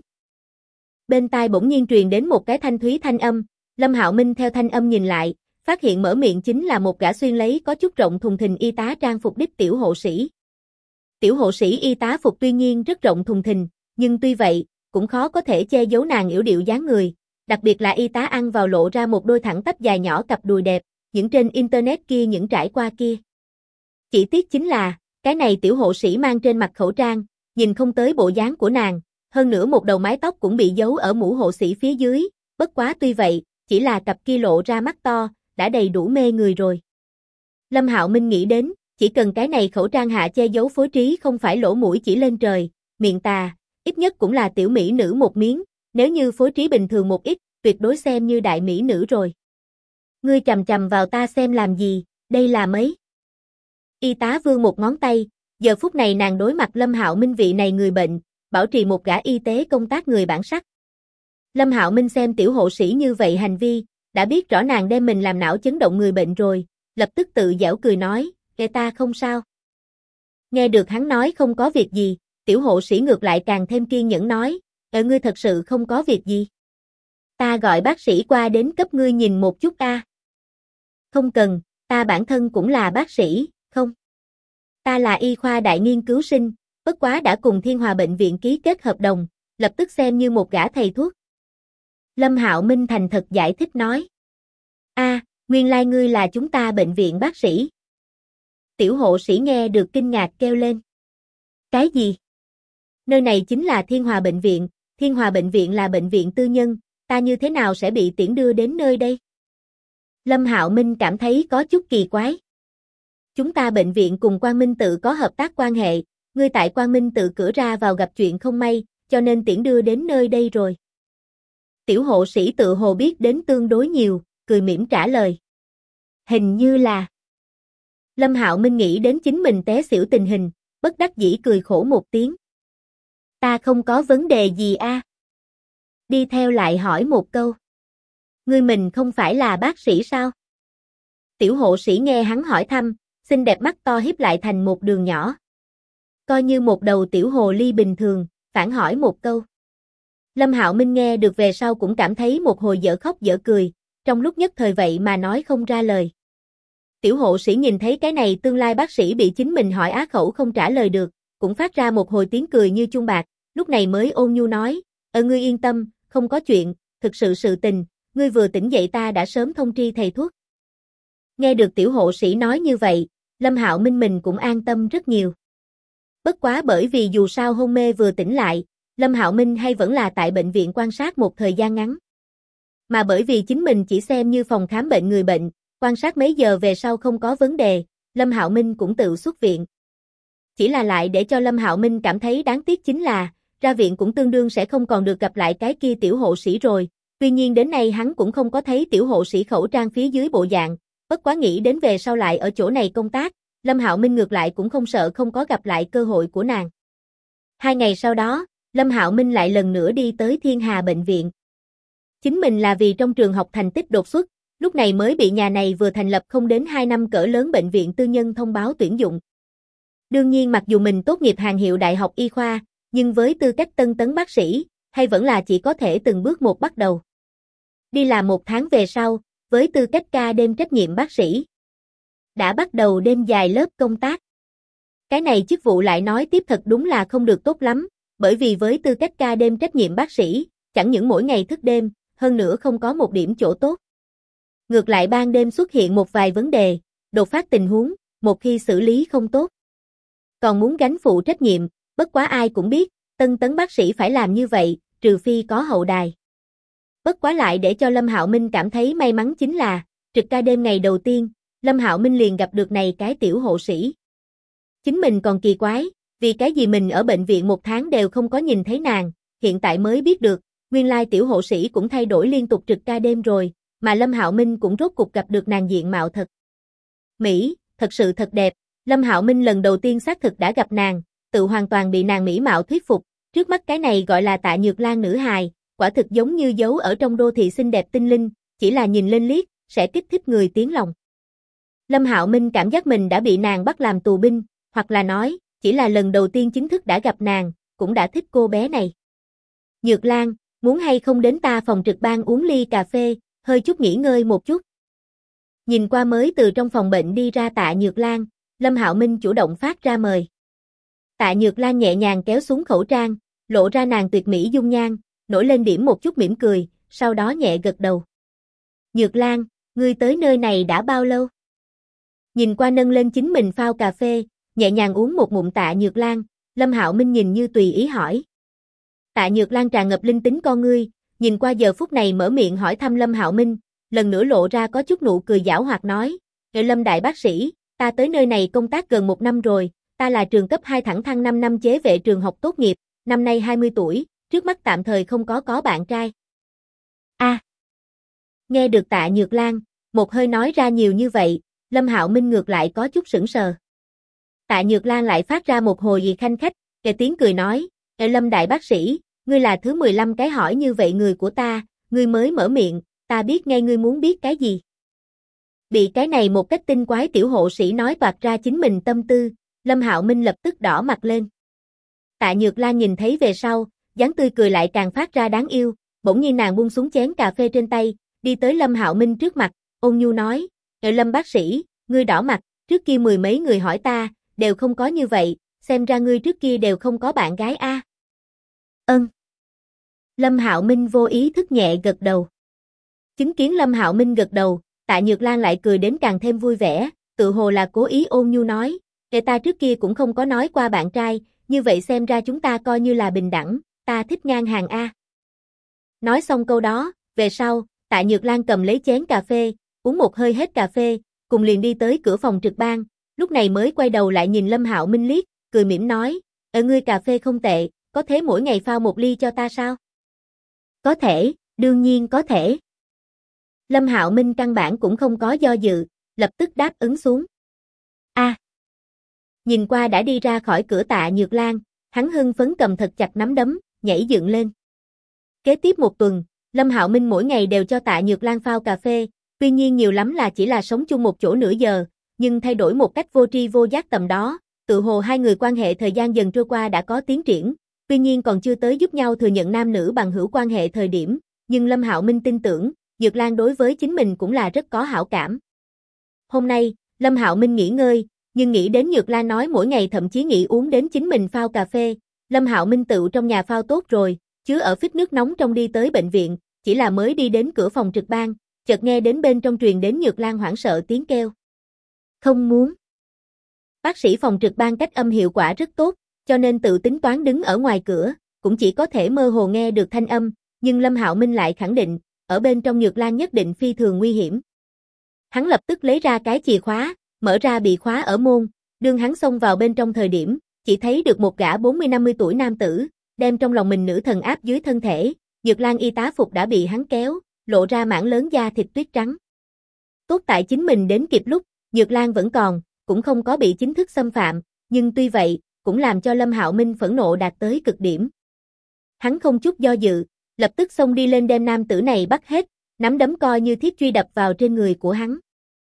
Bên tai bỗng nhiên truyền đến một cái thanh thúy thanh âm, Lâm Hạo Minh theo thanh âm nhìn lại, phát hiện mở miệng chính là một gã xuyên lấy có chút rộng thùng thình y tá trang phục đích tiểu hộ sĩ. Tiểu hộ sĩ y tá phục tuy nhiên rất rộng thùng thình, nhưng tuy vậy, cũng khó có thể che giấu nàng yểu điệu dáng người, đặc biệt là y tá ăn vào lộ ra một đôi thẳng tắp dài nhỏ cặp đùi đẹp, những trên internet kia những trải qua kia. Chỉ tiếc chính là, cái này tiểu hộ sĩ mang trên mặt khẩu trang, nhìn không tới bộ dáng của nàng, hơn nữa một đầu mái tóc cũng bị giấu ở mũ hộ sĩ phía dưới, bất quá tuy vậy, chỉ là cặp kia lộ ra mắt to, đã đầy đủ mê người rồi. Lâm Hạo Minh nghĩ đến, chỉ cần cái này khẩu trang hạ che giấu phối trí không phải lỗ mũi chỉ lên trời, miệng tà, ít nhất cũng là tiểu mỹ nữ một miếng, nếu như phối trí bình thường một ít, tuyệt đối xem như đại mỹ nữ rồi. Ngươi chằm chằm vào ta xem làm gì, đây là mấy? Y tá vươn một ngón tay, giờ phút này nàng đối mặt Lâm Hạo Minh vị này người bệnh, bảo trì một gã y tế công tác người bản sắc. Lâm Hạo Minh xem tiểu hộ sĩ như vậy hành vi, đã biết rõ nàng đem mình làm não chấn động người bệnh rồi, lập tức tự giễu cười nói, kệ ta không sao. Nghe được hắn nói không có việc gì, tiểu hộ sĩ ngược lại càng thêm kiên nhẫn nói, ngươi thật sự không có việc gì. Ta gọi bác sĩ qua đến cấp ngươi nhìn một chút a. Không cần, ta bản thân cũng là bác sĩ, không. Ta là y khoa đại nghiên cứu sinh, bất quá đã cùng Thiên Hòa bệnh viện ký kết hợp đồng, lập tức xem như một gã thầy thuốc. Lâm Hạo Minh thành thật giải thích nói. Nguyên lai ngươi là chúng ta bệnh viện bác sĩ. Tiểu hộ sĩ nghe được kinh ngạc kêu lên. Cái gì? Nơi này chính là Thiên Hòa Bệnh viện, Thiên Hòa Bệnh viện là bệnh viện tư nhân, ta như thế nào sẽ bị tiễn đưa đến nơi đây? Lâm Hạo Minh cảm thấy có chút kỳ quái. Chúng ta bệnh viện cùng Quang Minh Tự có hợp tác quan hệ, ngươi tại Quang Minh Tự cửa ra vào gặp chuyện không may, cho nên tiễn đưa đến nơi đây rồi. Tiểu hộ sĩ tự hồ biết đến tương đối nhiều, cười mỉm trả lời. Hình như là... Lâm Hạo Minh nghĩ đến chính mình té xỉu tình hình, bất đắc dĩ cười khổ một tiếng. Ta không có vấn đề gì a. Đi theo lại hỏi một câu. Ngươi mình không phải là bác sĩ sao? Tiểu hộ sĩ nghe hắn hỏi thăm, xinh đẹp mắt to híp lại thành một đường nhỏ. Coi như một đầu tiểu hồ ly bình thường, phản hỏi một câu. Lâm Hạo Minh nghe được về sau cũng cảm thấy một hồi dở khóc dở cười, trong lúc nhất thời vậy mà nói không ra lời. Tiểu hộ sĩ nhìn thấy cái này tương lai bác sĩ bị chính mình hỏi á khẩu không trả lời được, cũng phát ra một hồi tiếng cười như chuông bạc, lúc này mới ôn nhu nói, ngươi yên tâm, không có chuyện, thực sự tình, ngươi vừa tỉnh dậy ta đã sớm thông tri thầy thuốc. Nghe được tiểu hộ sĩ nói như vậy, Lâm Hạo Minh mình cũng an tâm rất nhiều. Bất quá bởi vì dù sao hôn mê vừa tỉnh lại, Lâm Hạo Minh hay vẫn là tại bệnh viện quan sát một thời gian ngắn. Mà bởi vì chính mình chỉ xem như phòng khám bệnh người bệnh, quan sát mấy giờ về sau không có vấn đề, Lâm Hạo Minh cũng tự xuất viện. Chỉ là lại để cho Lâm Hạo Minh cảm thấy đáng tiếc chính là, ra viện cũng tương đương sẽ không còn được gặp lại cái kia tiểu hộ sĩ rồi, tuy nhiên đến nay hắn cũng không có thấy tiểu hộ sĩ khẩu trang phía dưới bộ dạng, bất quá nghĩ đến về sau lại ở chỗ này công tác, Lâm Hạo Minh ngược lại cũng không sợ không có gặp lại cơ hội của nàng. 2 ngày sau đó, Lâm Hạo Minh lại lần nữa đi tới Thiên Hà Bệnh viện. Chính mình là vì trong trường học thành tích đột xuất, lúc này mới bị nhà này vừa thành lập không đến 2 năm cỡ lớn bệnh viện tư nhân thông báo tuyển dụng. Đương nhiên mặc dù mình tốt nghiệp hàng hiệu đại học y khoa, nhưng với tư cách tân tấn bác sĩ, hay vẫn là chỉ có thể từng bước một bắt đầu. Đi làm 1 tháng về sau, với tư cách ca đêm trách nhiệm bác sĩ, đã bắt đầu đêm dài lớp công tác. Cái này chức vụ lại nói tiếp thật đúng là không được tốt lắm, bởi vì với tư cách ca đêm trách nhiệm bác sĩ, chẳng những mỗi ngày thức đêm, hơn nữa không có một điểm chỗ tốt. Ngược lại ban đêm xuất hiện một vài vấn đề, đột phát tình huống, một khi xử lý không tốt, còn muốn gánh phụ trách nhiệm, bất quá ai cũng biết, tân tấn bác sĩ phải làm như vậy, trừ phi có hậu đài. Bất quá lại để cho Lâm Hạo Minh cảm thấy may mắn chính là, trực ca đêm ngày đầu tiên, Lâm Hạo Minh liền gặp được này cái tiểu hộ sĩ. Chính mình còn kỳ quái, vì cái gì mình ở bệnh viện 1 tháng đều không có nhìn thấy nàng, hiện tại mới biết được, nguyên lai tiểu hộ sĩ cũng thay đổi liên tục trực ca đêm rồi, mà Lâm Hạo Minh cũng rốt cục gặp được nàng diện mạo thật mỹ, thật sự thật đẹp. Lâm Hạo Minh lần đầu tiên xác thực đã gặp nàng, tự hoàn toàn bị nàng mỹ mạo thuyết phục, trước mắt cái này gọi là Tạ Nhược Lan nữ hài, quả thực giống như giấu ở trong đô thị xinh đẹp tinh linh, chỉ là nhìn lên liếc, sẽ kích thích người tiếng lòng. Lâm Hạo Minh cảm giác mình đã bị nàng bắt làm tù binh, hoặc là nói, chỉ là lần đầu tiên chính thức đã gặp nàng, cũng đã thích cô bé này. Nhược Lan, muốn hay không đến ta phòng trực ban uống ly cà phê, hơi chút nghỉ ngơi một chút. Nhìn qua mới từ trong phòng bệnh đi ra Tạ Nhược Lan, Lâm Hạo Minh chủ động phát ra mời. Tạ Nhược Lan nhẹ nhàng kéo xuống khẩu trang, lộ ra nàng tuyệt mỹ dung nhan, nổi lên điểm một chút mỉm cười, sau đó nhẹ gật đầu. Nhược Lan, ngươi tới nơi này đã bao lâu? Nhìn qua nâng lên chính mình phao cà phê, nhẹ nhàng uống một ngụm Tạ Nhược Lan, Lâm Hạo Minh nhìn như tùy ý hỏi. Tạ Nhược Lan tràn ngập linh tính con ngươi, nhìn qua giờ phút này mở miệng hỏi thăm Lâm Hạo Minh, lần nữa lộ ra có chút nụ cười giảo hoạt nói, Lâm đại bác sĩ, ta tới nơi này công tác gần 1 năm rồi, ta là trường cấp 2 thẳng thăng 5 năm chế vệ trường học tốt nghiệp, năm nay 20 tuổi, trước mắt tạm thời không có bạn trai. Nghe được Tạ Nhược Lan, một hơi nói ra nhiều như vậy, Lâm Hạo Minh ngược lại có chút sững sờ. Tạ Nhược Lan lại phát ra một hồi gì khanh khách, kề tiếng cười nói, Lâm đại bác sĩ, ngươi là thứ 15 cái hỏi như vậy người của ta, ngươi mới mở miệng, ta biết ngay ngươi muốn biết cái gì. Bị cái này một cách tinh quái tiểu hộ sĩ nói toạc ra chính mình tâm tư, Lâm Hạo Minh lập tức đỏ mặt lên. Tạ Nhược Lan nhìn thấy về sau, dáng tươi cười lại càng phát ra đáng yêu, bỗng nhiên nàng buông xuống chén cà phê trên tay, đi tới Lâm Hạo Minh trước mặt, ôn nhu nói, Lâm bác sĩ, ngươi đỏ mặt, trước kia 10 mấy người hỏi ta, đều không có như vậy, xem ra ngươi trước kia đều không có bạn gái a. Ân. Lâm Hạo Minh vô ý thức nhẹ gật đầu. Chứng kiến Lâm Hạo Minh gật đầu, Tạ Nhược Lan lại cười đến càng thêm vui vẻ, tự hồ là cố ý ôn nhu nói, ta trước kia cũng không có nói qua bạn trai, như vậy xem ra chúng ta coi như là bình đẳng, ta thích ngang hàng A. Nói xong câu đó, về sau, Tạ Nhược Lan cầm lấy chén cà phê, uống một hơi hết cà phê, cùng liền đi tới cửa phòng trực ban, lúc này mới quay đầu lại nhìn Lâm Hạo Minh liếc, cười mỉm nói, ngươi cà phê không tệ, có thể mỗi ngày pha một ly cho ta sao? Có thể, đương nhiên có thể. Lâm Hạo Minh căn bản cũng không có do dự, lập tức đáp ứng xuống. Nhìn qua đã đi ra khỏi cửa Tạ Nhược Lan, hắn hưng phấn cầm thật chặt nắm đấm, nhảy dựng lên. Kế tiếp một tuần, Lâm Hạo Minh mỗi ngày đều cho Tạ Nhược Lan phao cà phê, tuy nhiên nhiều lắm là chỉ là sống chung một chỗ nửa giờ, nhưng thay đổi một cách vô tri vô giác tầm đó, tự hồ hai người quan hệ thời gian dần trôi qua đã có tiến triển, tuy nhiên còn chưa tới giúp nhau thừa nhận nam nữ bằng hữu quan hệ thời điểm, nhưng Lâm Hạo Minh tin tưởng, Nhược Lan đối với chính mình cũng là rất có hảo cảm. Hôm nay, Lâm Hạo Minh nghỉ ngơi, nhưng nghĩ đến Nhược Lan nói mỗi ngày thậm chí nghĩ uống đến chính mình phao cà phê, Lâm Hạo Minh tự trong nhà phao tốt rồi, chứa ở phích nước nóng trong đi tới bệnh viện, chỉ là mới đi đến cửa phòng trực ban, chợt nghe đến bên trong truyền đến Nhược Lan hoảng sợ tiếng kêu. Không muốn. Bác sĩ phòng trực ban cách âm hiệu quả rất tốt, cho nên tự tính toán đứng ở ngoài cửa, cũng chỉ có thể mơ hồ nghe được thanh âm, nhưng Lâm Hạo Minh lại khẳng định, ở bên trong Nhược Lan nhất định phi thường nguy hiểm. Hắn lập tức lấy ra cái chìa khóa, mở ra bị khóa ở môn, đương hắn xông vào bên trong thời điểm, chỉ thấy được một gã 40-50 tuổi nam tử, đem trong lòng mình nữ thần áp dưới thân thể, Nhược Lan y tá phục đã bị hắn kéo, lộ ra mảng lớn da thịt tuyết trắng. Tốt tại chính mình đến kịp lúc, Nhược Lan vẫn còn, cũng không có bị chính thức xâm phạm, nhưng tuy vậy, cũng làm cho Lâm Hạo Minh phẫn nộ đạt tới cực điểm. Hắn không chút do dự, lập tức xông đi lên đem nam tử này bắt hết, nắm đấm coi như thiết truy đập vào trên người của hắn.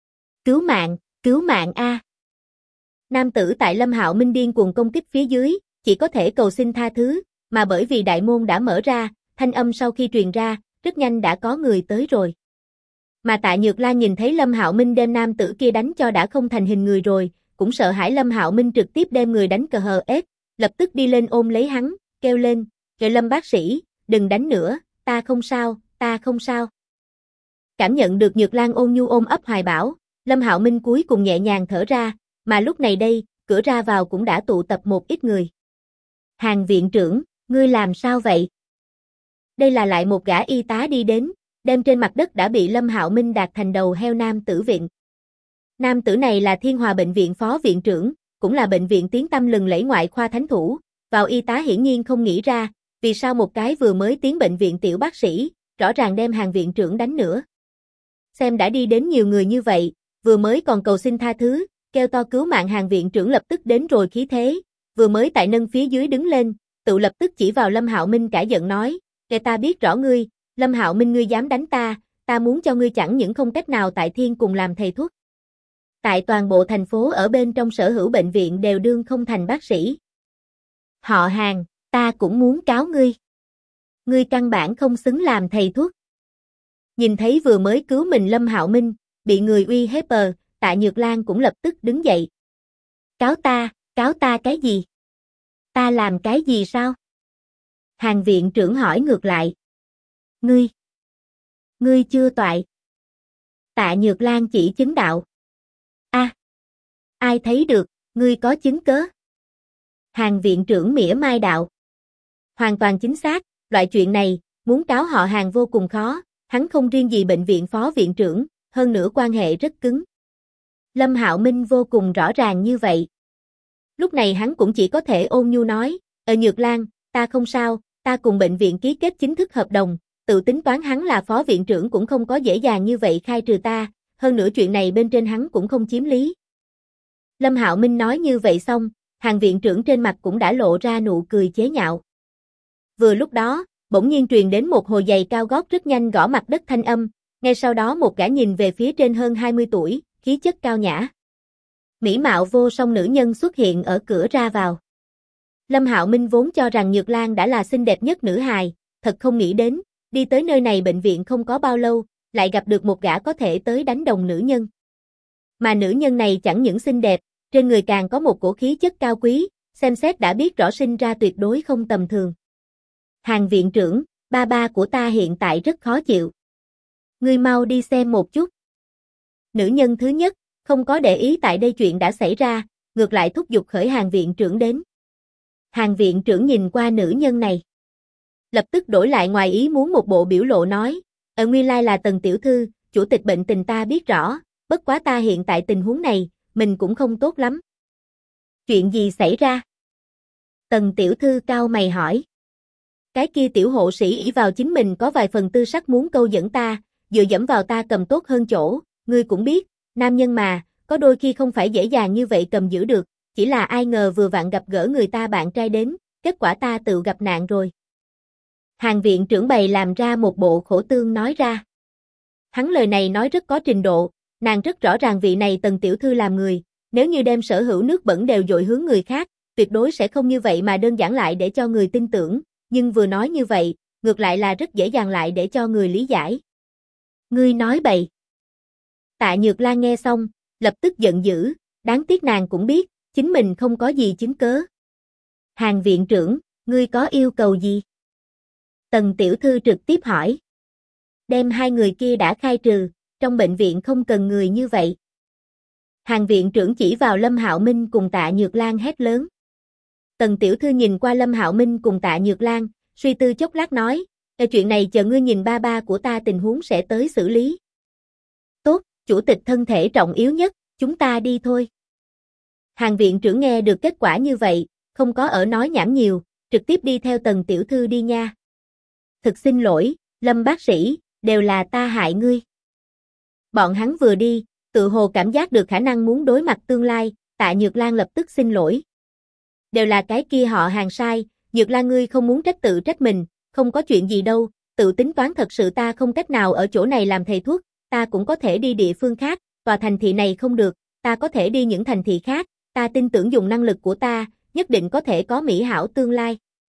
Cứu mạng a! Nam tử tại Lâm Hạo Minh điên cuồng công kích phía dưới, chỉ có thể cầu xin tha thứ, mà bởi vì đại môn đã mở ra, thanh âm sau khi truyền ra, rất nhanh đã có người tới rồi. Mà Tạ Nhược Lan nhìn thấy Lâm Hạo Minh đem nam tử kia đánh cho đã không thành hình người rồi, cũng sợ hãi Lâm Hạo Minh trực tiếp đem người đánh cờ hờ ép, lập tức đi lên ôm lấy hắn, kêu lên, "Trời Lâm bác sĩ, đừng đánh nữa, ta không sao, ta không sao." Cảm nhận được Nhược Lan ôn nhu ôm ấp hoài bảo, Lâm Hạo Minh cuối cùng nhẹ nhàng thở ra, mà lúc này đây, cửa ra vào cũng đã tụ tập một ít người. "Hàn viện trưởng, ngươi làm sao vậy?" Đây là lại một gã y tá đi đến, đem trên mặt đất đã bị Lâm Hạo Minh đạp thành đầu heo nam tử viện. Nam tử này là Thiên Hòa bệnh viện phó viện trưởng, cũng là bệnh viện tiếng tăm lừng lẫy ngoại khoa thánh thủ, vào y tá hiển nhiên không nghĩ ra, vì sao một cái vừa mới tiến bệnh viện tiểu bác sĩ, rõ ràng đem Hàn viện trưởng đánh nữa. Xem đã đi đến nhiều người như vậy, vừa mới còn cầu xin tha thứ, kêu to cứu mạng Hàn viện trưởng lập tức đến rồi khí thế, vừa mới tại nâng phía dưới đứng lên, tự lập tức chỉ vào Lâm Hạo Minh cả giận nói, ta biết rõ ngươi, Lâm Hạo Minh ngươi dám đánh ta muốn cho ngươi chẳng những không cách nào tại thiên cùng làm thầy thuốc. Tại toàn bộ thành phố ở bên trong sở hữu bệnh viện đều đương không thành bác sĩ. Họ Hàn, ta cũng muốn cáo ngươi. Ngươi căn bản không xứng làm thầy thuốc. Nhìn thấy vừa mới cứu mình Lâm Hạo Minh, bị người uy hiếp Tạ Nhược Lan cũng lập tức đứng dậy. Cáo ta cái gì? Ta làm cái gì sao? Hàn viện trưởng hỏi ngược lại. Ngươi chưa toại. Tạ Nhược Lan chỉ chứng đạo. Ai thấy được, ngươi có chứng cớ? Hàn viện trưởng mỉa mai đạo. Hoàn toàn chính xác, loại chuyện này, muốn cáo họ Hàn vô cùng khó, hắn không riêng gì bệnh viện phó viện trưởng, hơn nữa quan hệ rất cứng. Lâm Hạo Minh vô cùng rõ ràng như vậy. Lúc này hắn cũng chỉ có thể ôn nhu nói, Nhược Lan, ta không sao, ta cùng bệnh viện ký kết chính thức hợp đồng, tự tính toán hắn là phó viện trưởng cũng không có dễ dàng như vậy khai trừ ta, hơn nữa chuyện này bên trên hắn cũng không chiếm lý. Lâm Hạo Minh nói như vậy xong, Hàn viện trưởng trên mặt cũng đã lộ ra nụ cười chế nhạo. Vừa lúc đó, bỗng nhiên truyền đến một hồi giày cao gót rất nhanh gõ mặt đất thanh âm, ngay sau đó một gã nhìn về phía trên hơn 20 tuổi, khí chất cao nhã. Mỹ mạo vô song nữ nhân xuất hiện ở cửa ra vào. Lâm Hạo Minh vốn cho rằng Nhược Lan đã là xinh đẹp nhất nữ hài, thật không nghĩ đến, đi tới nơi này bệnh viện không có bao lâu, lại gặp được một gã có thể tới đánh đồng nữ nhân. Mà nữ nhân này chẳng những xinh đẹp, trên người càng có một cổ khí chất cao quý, xem xét đã biết rõ sinh ra tuyệt đối không tầm thường. Hàn viện trưởng, ba của ta hiện tại rất khó chịu. Ngươi mau đi xem một chút. Nữ nhân thứ nhất, không có để ý tại đây chuyện đã xảy ra, ngược lại thúc giục khởi Hàn viện trưởng đến. Hàn viện trưởng nhìn qua nữ nhân này. Lập tức đổi lại ngoài ý muốn một bộ biểu lộ nói, nguyên lai là Tần tiểu thư, chủ tịch bệnh tình ta biết rõ, bất quá ta hiện tại tình huống này, mình cũng không tốt lắm. Chuyện gì xảy ra? Tần tiểu thư cau mày hỏi. Cái kia tiểu hộ sĩ ỷ vào chính mình có vài phần tư sắc muốn câu dẫn ta, dựa dẫm vào ta cầm tốt hơn chỗ, ngươi cũng biết, nam nhân mà, có đôi khi không phải dễ dàng như vậy cầm giữ được, chỉ là ai ngờ vừa vặn gặp gỡ người ta bạn trai đến, kết quả ta tự gặp nạn rồi. Hàn viện trưởng bày làm ra một bộ khổ tương nói ra. Hắn lời này nói rất có trình độ, nàng rất rõ ràng vị này Tần tiểu thư làm người, nếu như đem sở hữu nước bẩn đều dội hướng người khác, tuyệt đối sẽ không như vậy mà đơn giản lại để cho người tin tưởng, nhưng vừa nói như vậy, ngược lại là rất dễ dàng lại để cho người lý giải. Ngươi nói bậy. Tạ Nhược Lan nghe xong, lập tức giận dữ, đáng tiếc nàng cũng biết, chính mình không có gì chứng cớ. Hàn viện trưởng, ngươi có yêu cầu gì? Tần tiểu thư trực tiếp hỏi. Đem hai người kia đã khai trừ, trong bệnh viện không cần người như vậy. Hàn viện trưởng chỉ vào Lâm Hạo Minh cùng Tạ Nhược Lan hét lớn. Tần tiểu thư nhìn qua Lâm Hạo Minh cùng Tạ Nhược Lan, suy tư chốc lát nói, chuyện này chờ ngươi nhìn ba ba của ta tình huống sẽ tới xử lý. Tốt, chủ tịch thân thể trọng yếu nhất, chúng ta đi thôi. Hàn viện trưởng nghe được kết quả như vậy, không có ở nói nhảm nhiều, trực tiếp đi theo Tần tiểu thư đi nha. Thực xin lỗi, Lâm bác sĩ, đều là ta hại ngươi. Bọn hắn vừa đi, tự hồ cảm giác được khả năng muốn đối mặt tương lai, Tạ Nhược Lan lập tức xin lỗi. Đều là cái kia họ Hàn sai, Nhược Lan ngươi không muốn trách tự trách mình, không có chuyện gì đâu, tự tính toán thật sự ta không cách nào ở chỗ này làm thầy thuốc, ta cũng có thể đi địa phương khác, tòa thành thị này không được, ta có thể đi những thành thị khác, ta tin tưởng dùng năng lực của ta, nhất định có thể có mỹ hảo tương lai.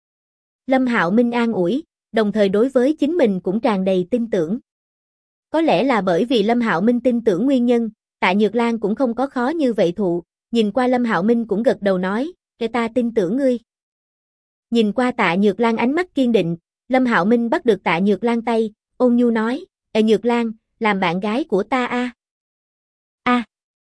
Lâm Hạo Minh an ủi, đồng thời đối với chính mình cũng tràn đầy tin tưởng. Có lẽ là bởi vì Lâm Hạo Minh tin tưởng nguyên nhân, Tạ Nhược Lan cũng không có khó như vậy thụ, nhìn qua Lâm Hạo Minh cũng gật đầu nói, để ta tin tưởng ngươi. Nhìn qua Tạ Nhược Lan ánh mắt kiên định, Lâm Hạo Minh bắt được Tạ Nhược Lan tay, ôn nhu nói, Nhược Lan, làm bạn gái của ta a. A.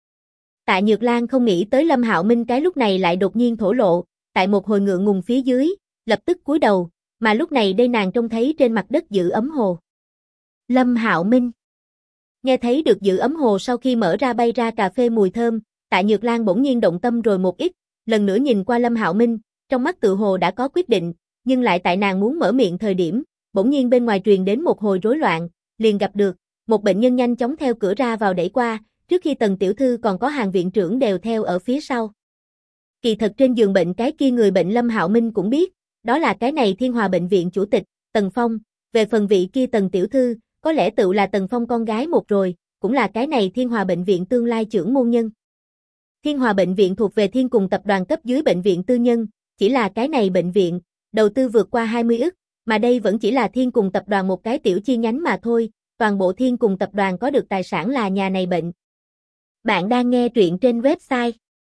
Tạ Nhược Lan không nghĩ tới Lâm Hạo Minh cái lúc này lại đột nhiên thổ lộ, tại một hồi ngượng ngùng phía dưới, lập tức cúi đầu, mà lúc này đây nàng trông thấy trên mặt đất giữ ấm hồ. Lâm Hạo Minh. Nghe thấy được giữ ấm hồ sau khi mở ra bay ra cà phê mùi thơm, Tạ Nhược Lan bỗng nhiên động tâm rồi một ít, lần nữa nhìn qua Lâm Hạo Minh, trong mắt tự hồ đã có quyết định, nhưng lại tại nàng muốn mở miệng thời điểm, bỗng nhiên bên ngoài truyền đến một hồi rối loạn, liền gặp được một bệnh nhân nhanh chóng theo cửa ra vào đẩy qua, trước khi Tần tiểu thư còn có Hàn viện trưởng đều theo ở phía sau. Kỳ thật trên giường bệnh cái kia người bệnh Lâm Hạo Minh cũng biết, đó là cái này Thiên Hòa bệnh viện chủ tịch, Tần Phong, về phần vị kia Tần tiểu thư, có lẽ tự là Tần Phong con gái một rồi, cũng là cái này Thiên Hòa bệnh viện tương lai trưởng môn nhân. Thiên Hòa bệnh viện thuộc về Thiên cùng tập đoàn cấp dưới bệnh viện tư nhân, chỉ là cái này bệnh viện, đầu tư vượt qua 20 ức, mà đây vẫn chỉ là Thiên cùng tập đoàn một cái tiểu chi nhánh mà thôi, toàn bộ Thiên cùng tập đoàn có được tài sản là nhà này bệnh. Bạn đang nghe truyện trên website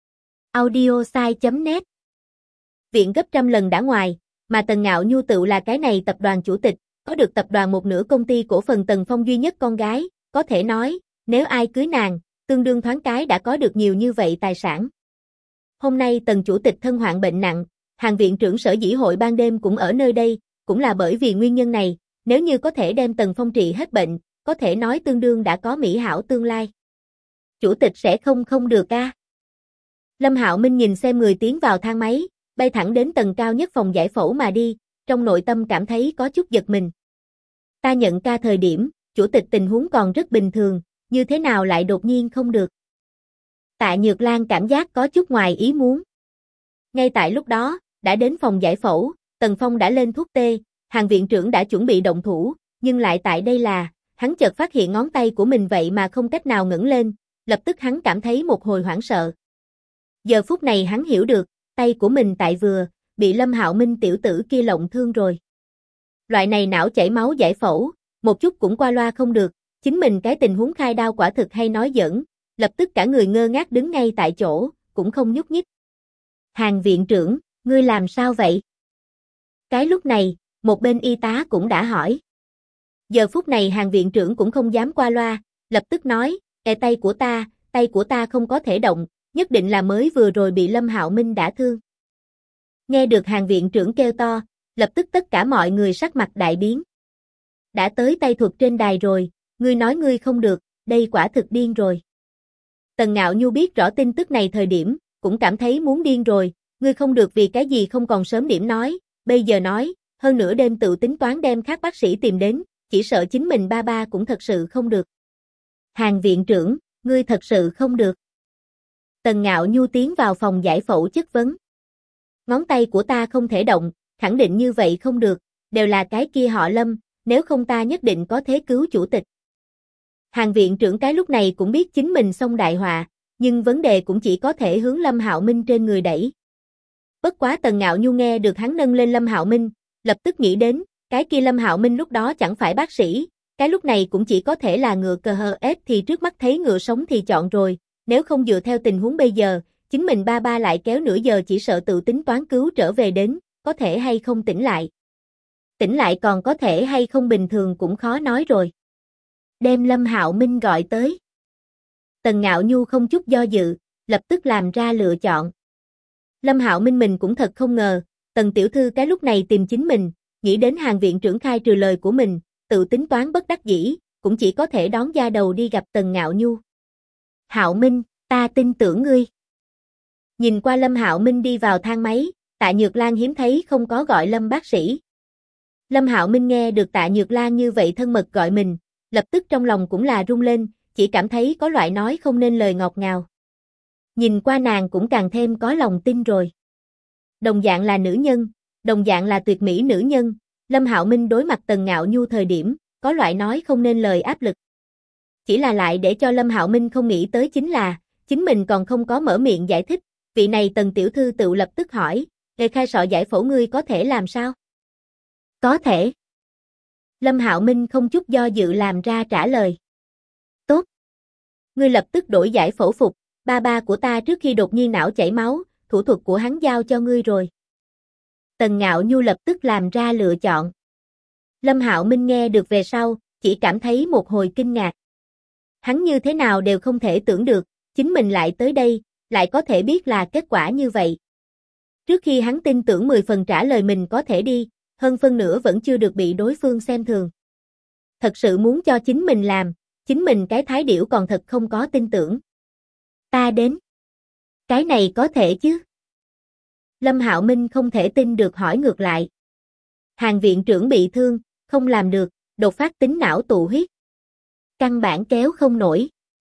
audiosai.net. Viện gấp trăm lần đã ngoài, mà Tần Ngạo Nhu tự là cái này tập đoàn chủ tịch, có được tập đoàn một nửa công ty cổ phần Tần Phong duy nhất con gái, có thể nói, nếu ai cưới nàng, tương đương thoáng cái đã có được nhiều như vậy tài sản. Hôm nay Tần chủ tịch thân hoạn bệnh nặng, Hàn viện trưởng Sở Dĩ hội ban đêm cũng ở nơi đây, cũng là bởi vì nguyên nhân này, nếu như có thể đem Tần Phong trị hết bệnh, có thể nói tương đương đã có mỹ hảo tương lai. Chủ tịch sẽ không được a. Lâm Hạo Minh nhìn xem người tiến vào thang máy, bay thẳng đến tầng cao nhất phòng giải phẫu mà đi, trong nội tâm cảm thấy có chút giật mình. Ta nhận ca thời điểm, chủ tịch tình huống còn rất bình thường, như thế nào lại đột nhiên không được. Tạ Nhược Lan cảm giác có chút ngoài ý muốn. Ngay tại lúc đó, đã đến phòng giải phẫu, Tần Phong đã lên thuốc tê, Hàn viện trưởng đã chuẩn bị động thủ, nhưng lại tại đây là, hắn chợt phát hiện ngón tay của mình vậy mà không cách nào ngẩng lên, lập tức hắn cảm thấy một hồi hoảng sợ. Giờ phút này hắn hiểu được, tay của mình tại vừa, bị Lâm Hạo Minh tiểu tử kia lộng thương rồi. Loại này não chảy máu giải phẫu, một chút cũng qua loa không được, chính mình cái tình huống khai đao quả thực hay nói giỡn, lập tức cả người ngơ ngác đứng ngay tại chỗ, cũng không nhúc nhích. Hàn viện trưởng, ngươi làm sao vậy? Cái lúc này, một bên y tá cũng đã hỏi. Giờ phút này Hàn viện trưởng cũng không dám qua loa, lập tức nói, Tay của ta không có thể động, nhất định là mới vừa rồi bị Lâm Hạo Minh đả thương. Nghe được Hàn viện trưởng kêu to, lập tức tất cả mọi người sắc mặt đại biến. Đã tới tay thuật trên đài rồi, ngươi nói ngươi không được, đây quả thực điên rồi. Tần Ngạo Nhu biết rõ tin tức này thời điểm, cũng cảm thấy muốn điên rồi, ngươi không được vì cái gì không còn sớm điểm nói, bây giờ nói, hơn nửa đêm tự tính toán đem khác bác sĩ tìm đến, chỉ sợ chính mình ba ba cũng thật sự không được. Hàn viện trưởng, ngươi thật sự không được. Tần Ngạo Nhu tiến vào phòng giải phẫu chất vấn. Ngón tay của ta không thể động, khẳng định như vậy không được, đều là cái kia họ Lâm, nếu không ta nhất định có thế cứu chủ tịch. Hàn viện trưởng cái lúc này cũng biết chính mình xông đại họa, nhưng vấn đề cũng chỉ có thể hướng Lâm Hạo Minh trên người đẩy. Bất quá Tần Ngạo Nhu nghe được hắn nâng lên Lâm Hạo Minh, lập tức nghĩ đến, cái kia Lâm Hạo Minh lúc đó chẳng phải bác sĩ, cái lúc này cũng chỉ có thể là ngựa cờ hờ ép thì trước mắt thấy ngựa sống thì chọn rồi, nếu không dựa theo tình huống bây giờ, chính mình ba ba lại kéo nửa giờ chỉ sợ tự tính toán cứu trở về đến, có thể hay không tỉnh lại. Tỉnh lại còn có thể hay không bình thường cũng khó nói rồi. Đem Lâm Hạo Minh gọi tới. Tần Ngạo Nhu không chút do dự, lập tức làm ra lựa chọn. Lâm Hạo Minh mình cũng thật không ngờ, Tần tiểu thư cái lúc này tìm chính mình, nghĩ đến Hàn viện trưởng khai trừ lời của mình, tự tính toán bất đắc dĩ, cũng chỉ có thể đón da đầu đi gặp Tần Ngạo Nhu. Hạo Minh, ta tin tưởng ngươi. Nhìn qua Lâm Hạo Minh đi vào thang máy, Tạ Nhược Lan hiếm thấy không có gọi Lâm bác sĩ. Lâm Hạo Minh nghe được Tạ Nhược Lan như vậy thân mật gọi mình, lập tức trong lòng cũng là rung lên, chỉ cảm thấy có loại nói không nên lời ngọt ngào. Nhìn qua nàng cũng càng thêm có lòng tin rồi. Đồng dạng là nữ nhân, đồng dạng là tuyệt mỹ nữ nhân, Lâm Hạo Minh đối mặt Tần Ngạo Nhu thời điểm, có loại nói không nên lời áp lực. Chỉ là lại để cho Lâm Hạo Minh không nghĩ tới chính là, chính mình còn không có mở miệng giải thích, vị này Tần tiểu thư tự lập tức hỏi, "Nghề khai sọ giải phẫu ngươi có thể làm sao?" "Có thể." Lâm Hạo Minh không chút do dự làm ra trả lời. "Tốt. Ngươi lập tức đổi giải phẫu phục, ba ba của ta trước khi đột nhiên não chảy máu, thủ thuật của hắn giao cho ngươi rồi." Tần Ngạo Nhu lập tức làm ra lựa chọn. Lâm Hạo Minh nghe được về sau, chỉ cảm thấy một hồi kinh ngạc. Hắn như thế nào đều không thể tưởng được, chính mình lại tới đây, lại có thể biết là kết quả như vậy. Trước khi hắn tin tưởng 10 phần trả lời mình có thể đi, hơn phân nửa vẫn chưa được bị đối phương xem thường. Thật sự muốn cho chính mình làm, chính mình cái thái điểu còn thật không có tin tưởng. Ta đến. Cái này có thể chứ? Lâm Hạo Minh không thể tin được hỏi ngược lại. Hàn viện trưởng bị thương, không làm được, đột phát tính não tụ huyết. Căn bản kéo không nổi.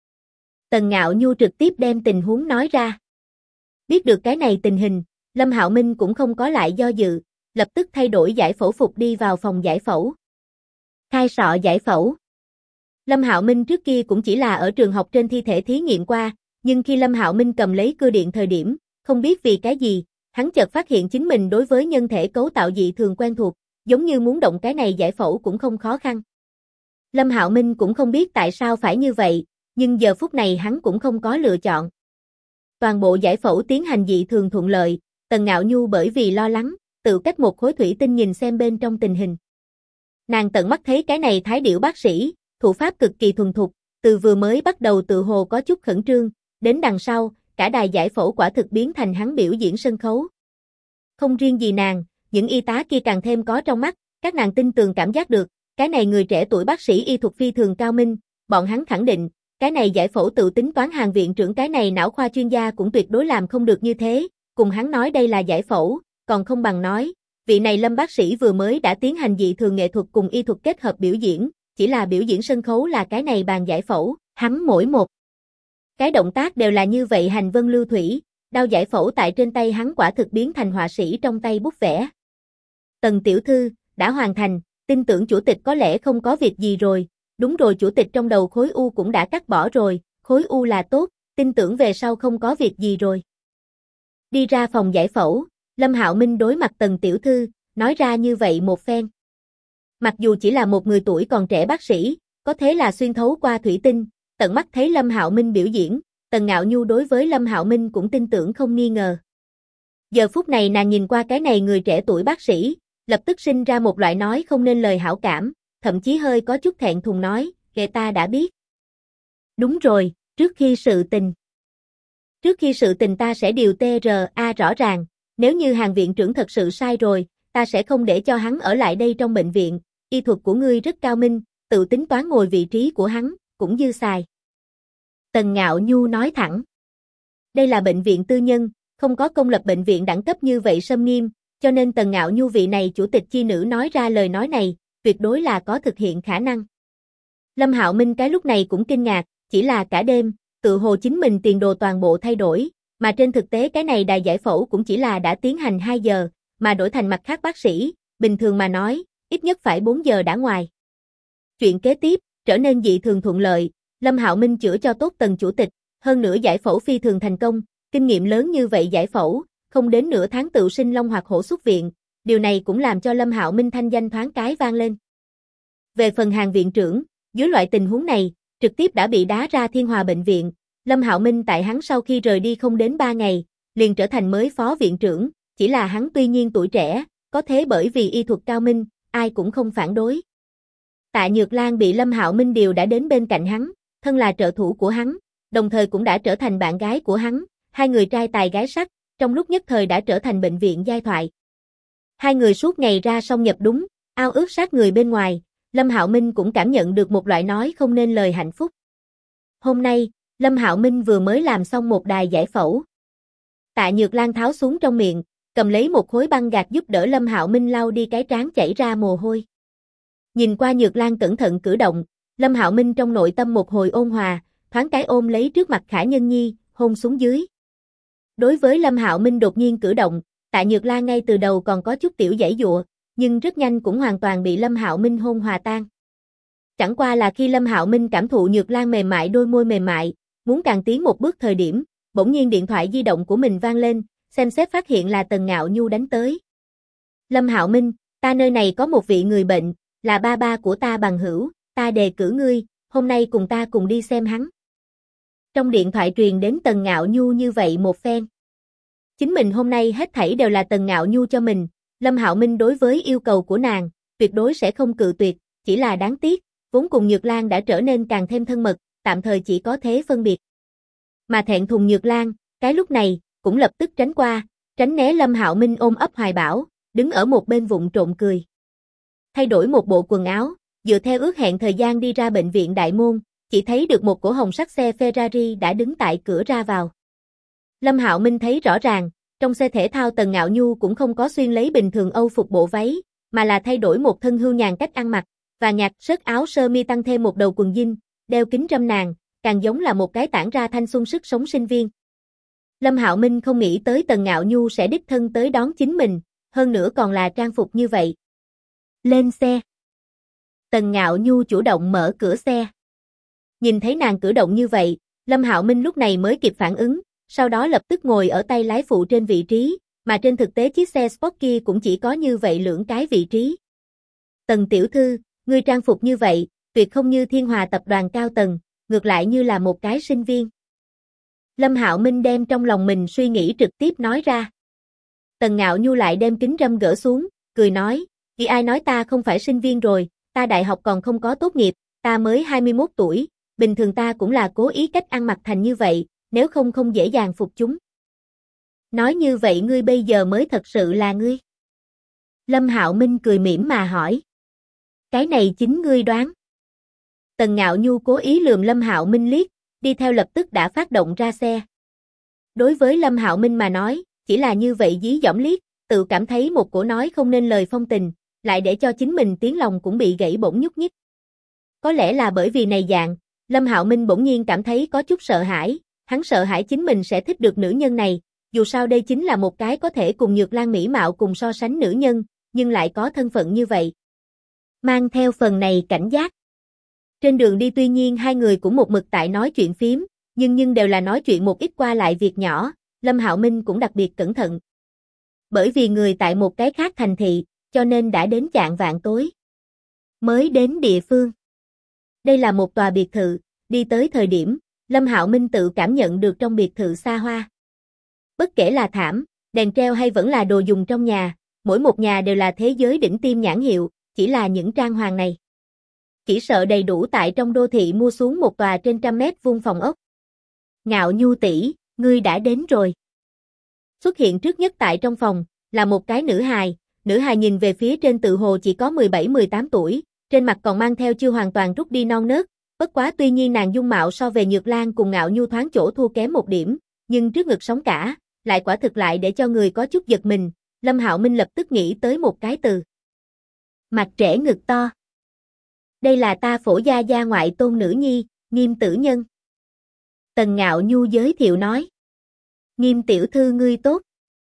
Tần Ngạo Nhu trực tiếp đem tình huống nói ra. Biết được cái này tình hình, Lâm Hạo Minh cũng không có lại do dự, lập tức thay đổi giải phẫu phục đi vào phòng giải phẫu. Khai sọ giải phẫu. Lâm Hạo Minh trước kia cũng chỉ là ở trường học trên thi thể thí nghiệm qua, nhưng khi Lâm Hạo Minh cầm lấy cưa điện thời điểm, không biết vì cái gì, hắn chợt phát hiện chính mình đối với nhân thể cấu tạo dị thường quen thuộc, giống như muốn động cái này giải phẫu cũng không khó khăn. Lâm Hạo Minh cũng không biết tại sao phải như vậy, nhưng giờ phút này hắn cũng không có lựa chọn. Toàn bộ giải phẫu tiến hành dị thường thuận lợi, Tần Ngạo Nhu bởi vì lo lắng, tự cách một khối thủy tinh nhìn xem bên trong tình hình. Nàng tận mắt thấy cái này thái điểu bác sĩ, thủ pháp cực kỳ thuần thục, từ vừa mới bắt đầu tự hồ có chút khẩn trương, đến đằng sau, cả đài giải phẫu quả thực biến thành hắn biểu diễn sân khấu. Không riêng gì nàng, những y tá kia càng thêm có trong mắt, các nàng tin tường cảm giác được, cái này người trẻ tuổi bác sĩ y thuật phi thường cao minh, bọn hắn khẳng định, cái này giải phẫu tự tính toán Hàn viện trưởng cái này não khoa chuyên gia cũng tuyệt đối làm không được như thế, cùng hắn nói đây là giải phẫu, còn không bằng nói, vị này Lâm bác sĩ vừa mới đã tiến hành dị thường nghệ thuật cùng y thuật kết hợp biểu diễn, chỉ là biểu diễn sân khấu là cái này bàn giải phẫu, hắn mỗi một cái động tác đều là như vậy hành vân lưu thủy, đao giải phẫu tại trên tay hắn quả thực biến thành họa sĩ trong tay bút vẽ. Tần tiểu thư, đã hoàn thành, tin tưởng chủ tịch có lẽ không có việc gì rồi, đúng rồi chủ tịch trong đầu khối u cũng đã cắt bỏ rồi, khối u là tốt, tin tưởng về sau không có việc gì rồi. Đi ra phòng giải phẫu, Lâm Hạo Minh đối mặt Tần tiểu thư, nói ra như vậy một phen. Mặc dù chỉ là một người tuổi còn trẻ bác sĩ, có thế là xuyên thấu qua thủy tinh, tận mắt thấy Lâm Hạo Minh biểu diễn, Tần Ngạo Nhu đối với Lâm Hạo Minh cũng tin tưởng không nghi ngờ. Giờ phút này nàng nhìn qua cái này người trẻ tuổi bác sĩ, lập tức sinh ra một loại nói không nên lời hảo cảm, thậm chí hơi có chút thẹn thùng nói, kệ ta đã biết. Đúng rồi, trước khi sự tình. Trước khi sự tình ta sẽ điều TRA rõ ràng, nếu như Hàn viện trưởng thật sự sai rồi, ta sẽ không để cho hắn ở lại đây trong bệnh viện, y thuật của ngươi rất cao minh, tự tính toán ngồi vị trí của hắn, cũng dư xài. Tần Ngạo Nhu nói thẳng. Đây là bệnh viện tư nhân, không có công lập bệnh viện đẳng cấp như vậy xâm nghiêm, cho nên Tần Ngạo Nhu vị này chủ tịch chi nữ nói ra lời nói này, tuyệt đối là có thực hiện khả năng. Lâm Hạo Minh cái lúc này cũng kinh ngạc, chỉ là cả đêm, tự hồ chính mình tiền đồ toàn bộ thay đổi, mà trên thực tế cái này đài giải phẫu cũng chỉ là đã tiến hành 2 giờ, mà đổi thành mặt khác bác sĩ, bình thường mà nói, ít nhất phải 4 giờ đã ngoài. Chuyện kế tiếp, trở nên dị thường thuận lợi, Lâm Hạo Minh chữa cho tốt Tần chủ tịch, hơn nữa giải phẫu phi thường thành công, kinh nghiệm lớn như vậy giải phẫu, không đến nửa tháng tự sinh long hoặc hổ xuất viện, điều này cũng làm cho Lâm Hạo Minh thanh danh thoáng cái vang lên. Về phần Hàn viện trưởng, dưới loại tình huống này, trực tiếp đã bị đá ra Thiên Hòa bệnh viện, Lâm Hạo Minh tại hắn sau khi rời đi không đến 3 ngày, liền trở thành mới phó viện trưởng, chỉ là hắn tuy nhiên tuổi trẻ, có thế bởi vì y thuật cao minh, ai cũng không phản đối. Tạ Nhược Lan bị Lâm Hạo Minh điều đã đến bên cạnh hắn, thân là trợ thủ của hắn, đồng thời cũng đã trở thành bạn gái của hắn, hai người trai tài gái sắc, trong lúc nhất thời đã trở thành bệnh viện giai thoại. Hai người suốt ngày ra song nhập đúng, ao ước sát người bên ngoài, Lâm Hạo Minh cũng cảm nhận được một loại nói không nên lời hạnh phúc. Hôm nay, Lâm Hạo Minh vừa mới làm xong một đài giải phẫu. Tạ Nhược Lan tháo xuống trong miệng, cầm lấy một khối băng gạc giúp đỡ Lâm Hạo Minh lau đi cái trán chảy ra mồ hôi. Nhìn qua Nhược Lan cẩn thận cử động, Lâm Hạo Minh trong nội tâm một hồi ôn hòa, thoáng cái ôm lấy trước mặt Khả Nhân Nhi, hôn xuống dưới. Đối với Lâm Hạo Minh đột nhiên cử động, Tạ Nhược Lan ngay từ đầu còn có chút tiểu giãy giụa, nhưng rất nhanh cũng hoàn toàn bị Lâm Hạo Minh hôn hòa tan. Chẳng qua là khi Lâm Hạo Minh cảm thụ Nhược Lan mềm mại đôi môi mềm mại, muốn càng tiến một bước thời điểm, bỗng nhiên điện thoại di động của mình vang lên, xem xét phát hiện là Tần Ngạo Nhu đánh tới. Lâm Hạo Minh, ta nơi này có một vị người bệnh, là ba ba của ta bằng hữu, ta đề cử ngươi, hôm nay cùng ta cùng đi xem hắn. Trong điện thoại truyền đến Tần Ngạo Nhu như vậy một phen. Chính mình hôm nay hết thảy đều là Tần Ngạo Nhu cho mình, Lâm Hạo Minh đối với yêu cầu của nàng, tuyệt đối sẽ không cự tuyệt, chỉ là đáng tiếc, vốn cùng Nhược Lan đã trở nên càng thêm thân mật, tạm thời chỉ có thế phân biệt. Mà thẹn thùng Nhược Lan, cái lúc này, cũng lập tức tránh qua, tránh né Lâm Hạo Minh ôm ấp hoài bão, đứng ở một bên vụng trộm cười. Thay đổi một bộ quần áo, dựa theo ước hẹn thời gian đi ra bệnh viện đại môn, chỉ thấy được một cổ hồng sắc xe Ferrari đã đứng tại cửa ra vào. Lâm Hạo Minh thấy rõ ràng, trong xe thể thao Tần Ngạo Nhu cũng không có xuyên lấy bình thường Âu phục bộ váy, mà là thay đổi một thân hưu nhàn cách ăn mặc, và nhạt sớt áo sơ mi tăng thêm một đầu quần jean, đeo kính râm nàng, càng giống là một cái tản ra thanh xuân sức sống sinh viên. Lâm Hạo Minh không nghĩ tới Tần Ngạo Nhu sẽ đích thân tới đón chính mình, hơn nữa còn là trang phục như vậy. Lên xe. Tần Ngạo Nhu chủ động mở cửa xe. Nhìn thấy nàng cử động như vậy, Lâm Hạo Minh lúc này mới kịp phản ứng, sau đó lập tức ngồi ở tay lái phụ trên vị trí, mà trên thực tế chiếc xe Sport kia cũng chỉ có như vậy lưỡng cái vị trí. Tần tiểu thư, ngươi trang phục như vậy, tuyệt không như Thiên Hòa tập đoàn cao tầng, ngược lại như là một cái sinh viên. Lâm Hạo Minh đem trong lòng mình suy nghĩ trực tiếp nói ra. Tần Ngạo Nhu lại đem kính râm gỡ xuống, cười nói, khi ai nói ta không phải sinh viên rồi, ta đại học còn không có tốt nghiệp, ta mới 21 tuổi, bình thường ta cũng là cố ý cách ăn mặc thành như vậy, nếu không không dễ dàng phục chúng. Nói như vậy ngươi bây giờ mới thật sự là ngươi. Lâm Hạo Minh cười mỉm mà hỏi. Cái này chính ngươi đoán. Tần Ngạo Nhu cố ý lườm Lâm Hạo Minh liếc, đi theo lập tức đã phát động ra xe. Đối với Lâm Hạo Minh mà nói, chỉ là như vậy dí dỏm liếc, tự cảm thấy một cổ nói không nên lời phong tình, lại để cho chính mình tiếng lòng cũng bị gãy bỗng nhúc nhích. Có lẽ là bởi vì này dạng, Lâm Hạo Minh bỗng nhiên cảm thấy có chút sợ hãi, hắn sợ hãi chính mình sẽ thích được nữ nhân này, dù sao đây chính là một cái có thể cùng Nhược Lan mỹ mạo cùng so sánh nữ nhân, nhưng lại có thân phận như vậy. Mang theo phần này cảnh giác. Trên đường đi tuy nhiên hai người cũng một mực tại nói chuyện phím, nhưng đều là nói chuyện một ít qua lại việc nhỏ, Lâm Hạo Minh cũng đặc biệt cẩn thận. Bởi vì người tại một cái khác thành thị, cho nên đã đến chạng vạng tối. Mới đến địa phương. Đây là một tòa biệt thự, đi tới thời điểm, Lâm Hạo Minh tự cảm nhận được trong biệt thự xa hoa. Bất kể là thảm, đèn treo hay vẫn là đồ dùng trong nhà, mỗi một nhà đều là thế giới đỉnh tiêm nhãn hiệu, chỉ là những trang hoàng này. chỉ sợ đầy đủ tại trong đô thị mua xuống một tòa trên 100 mét vuông phòng ốc. Ngạo Nhu tỷ, ngươi đã đến rồi. Xuất hiện trước nhất tại trong phòng, là một cái nữ hài nhìn về phía trên tự hồ chỉ có 17-18 tuổi, trên mặt còn mang theo chưa hoàn toàn rút đi non nớt, bất quá tuy nhiên nàng dung mạo so về Nhược Lan cùng Ngạo Nhu thoáng chỗ thua kém một điểm, nhưng trước ngực sóng cả, lại quả thực lại để cho người có chút giật mình, Lâm Hạo Minh lập tức nghĩ tới một cái từ. Mặt trễ ngực to. Đây là ta Phổ gia gia ngoại tôn nữ nhi, Nghiêm Tử Nhân. Tần Ngạo Nhu giới thiệu nói. Nghiêm tiểu thư ngươi tốt.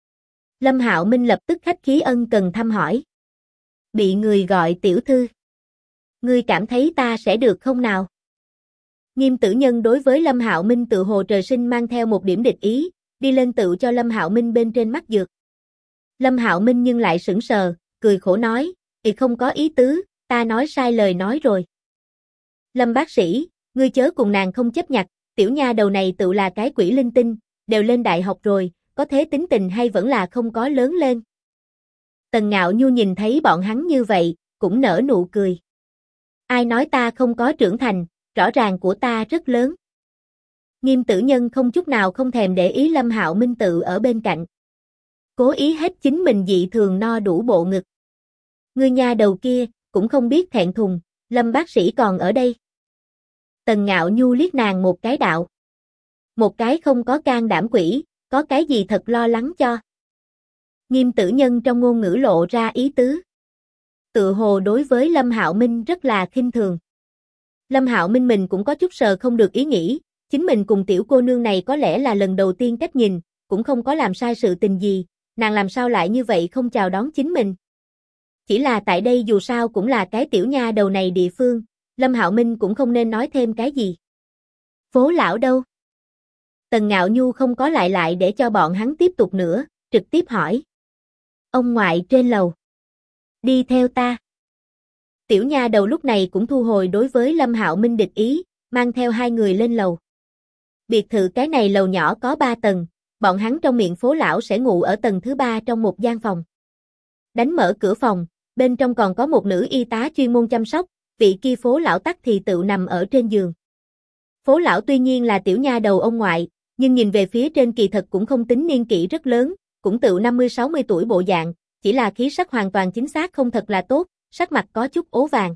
Lâm Hạo Minh lập tức khách khí ân cần thăm hỏi. Bị người gọi tiểu thư. Ngươi cảm thấy ta sẽ được không nào? Nghiêm Tử Nhân đối với Lâm Hạo Minh tự hồ trời sinh mang theo một điểm địch ý, đi lên tự cho Lâm Hạo Minh bên trên mắt dược. Lâm Hạo Minh nhưng lại sững sờ, cười khổ nói, không có ý tứ, ta nói sai lời nói rồi. Lâm bác sĩ, ngươi chớ cùng nàng không chấp nhặt, tiểu nha đầu này tự là cái quỷ linh tinh, đều lên đại học rồi, có thế tính tình hay vẫn là không có lớn lên. Tần Ngạo Nhu nhìn thấy bọn hắn như vậy, cũng nở nụ cười. Ai nói ta không có trưởng thành, rõ ràng của ta rất lớn. Nghiêm Tử Nhân không chút nào không thèm để ý Lâm Hạo Minh tự ở bên cạnh. Cố ý hết chính mình dị thường no đủ bộ ngực. Ngươi nha đầu kia, cũng không biết thẹn thùng, Lâm bác sĩ còn ở đây. Tần Ngạo Nhu liếc nàng một cái đạo. Một cái không có can đảm quỷ, có cái gì thật lo lắng cho. Nghiêm Tử Nhân trong ngôn ngữ lộ ra ý tứ. Tự hồ đối với Lâm Hạo Minh rất là khinh thường. Lâm Hạo Minh mình cũng có chút sờ không được ý nghĩ, chính mình cùng tiểu cô nương này có lẽ là lần đầu tiên cách nhìn, cũng không có làm sai sự tình gì, nàng làm sao lại như vậy không chào đón chính mình. Chỉ là tại đây dù sao cũng là cái tiểu nha đầu này địa phương, Lâm Hạo Minh cũng không nên nói thêm cái gì. Phố lão đâu? Tần Ngạo Nhu không có lại để cho bọn hắn tiếp tục nữa, trực tiếp hỏi. Ông ngoại trên lầu. Đi theo ta. Tiểu nha đầu lúc này cũng thu hồi đối với Lâm Hạo Minh địch ý, mang theo hai người lên lầu. Biệt thự cái này lầu nhỏ có 3 tầng, bọn hắn trong miệng phố lão sẽ ngủ ở tầng thứ 3 trong một gian phòng. Đánh mở cửa phòng, bên trong còn có một nữ y tá chuyên môn chăm sóc, vị kia phố lão tắc thì tự nằm ở trên giường. Phố lão tuy nhiên là tiểu nha đầu ông ngoại, nhưng nhìn về phía trên kỳ thật cũng không tính niên kỷ rất lớn, cũng tự 50-60 tuổi bộ dạng, chỉ là khí sắc hoàn toàn chính xác không thật là tốt, sắc mặt có chút ố vàng.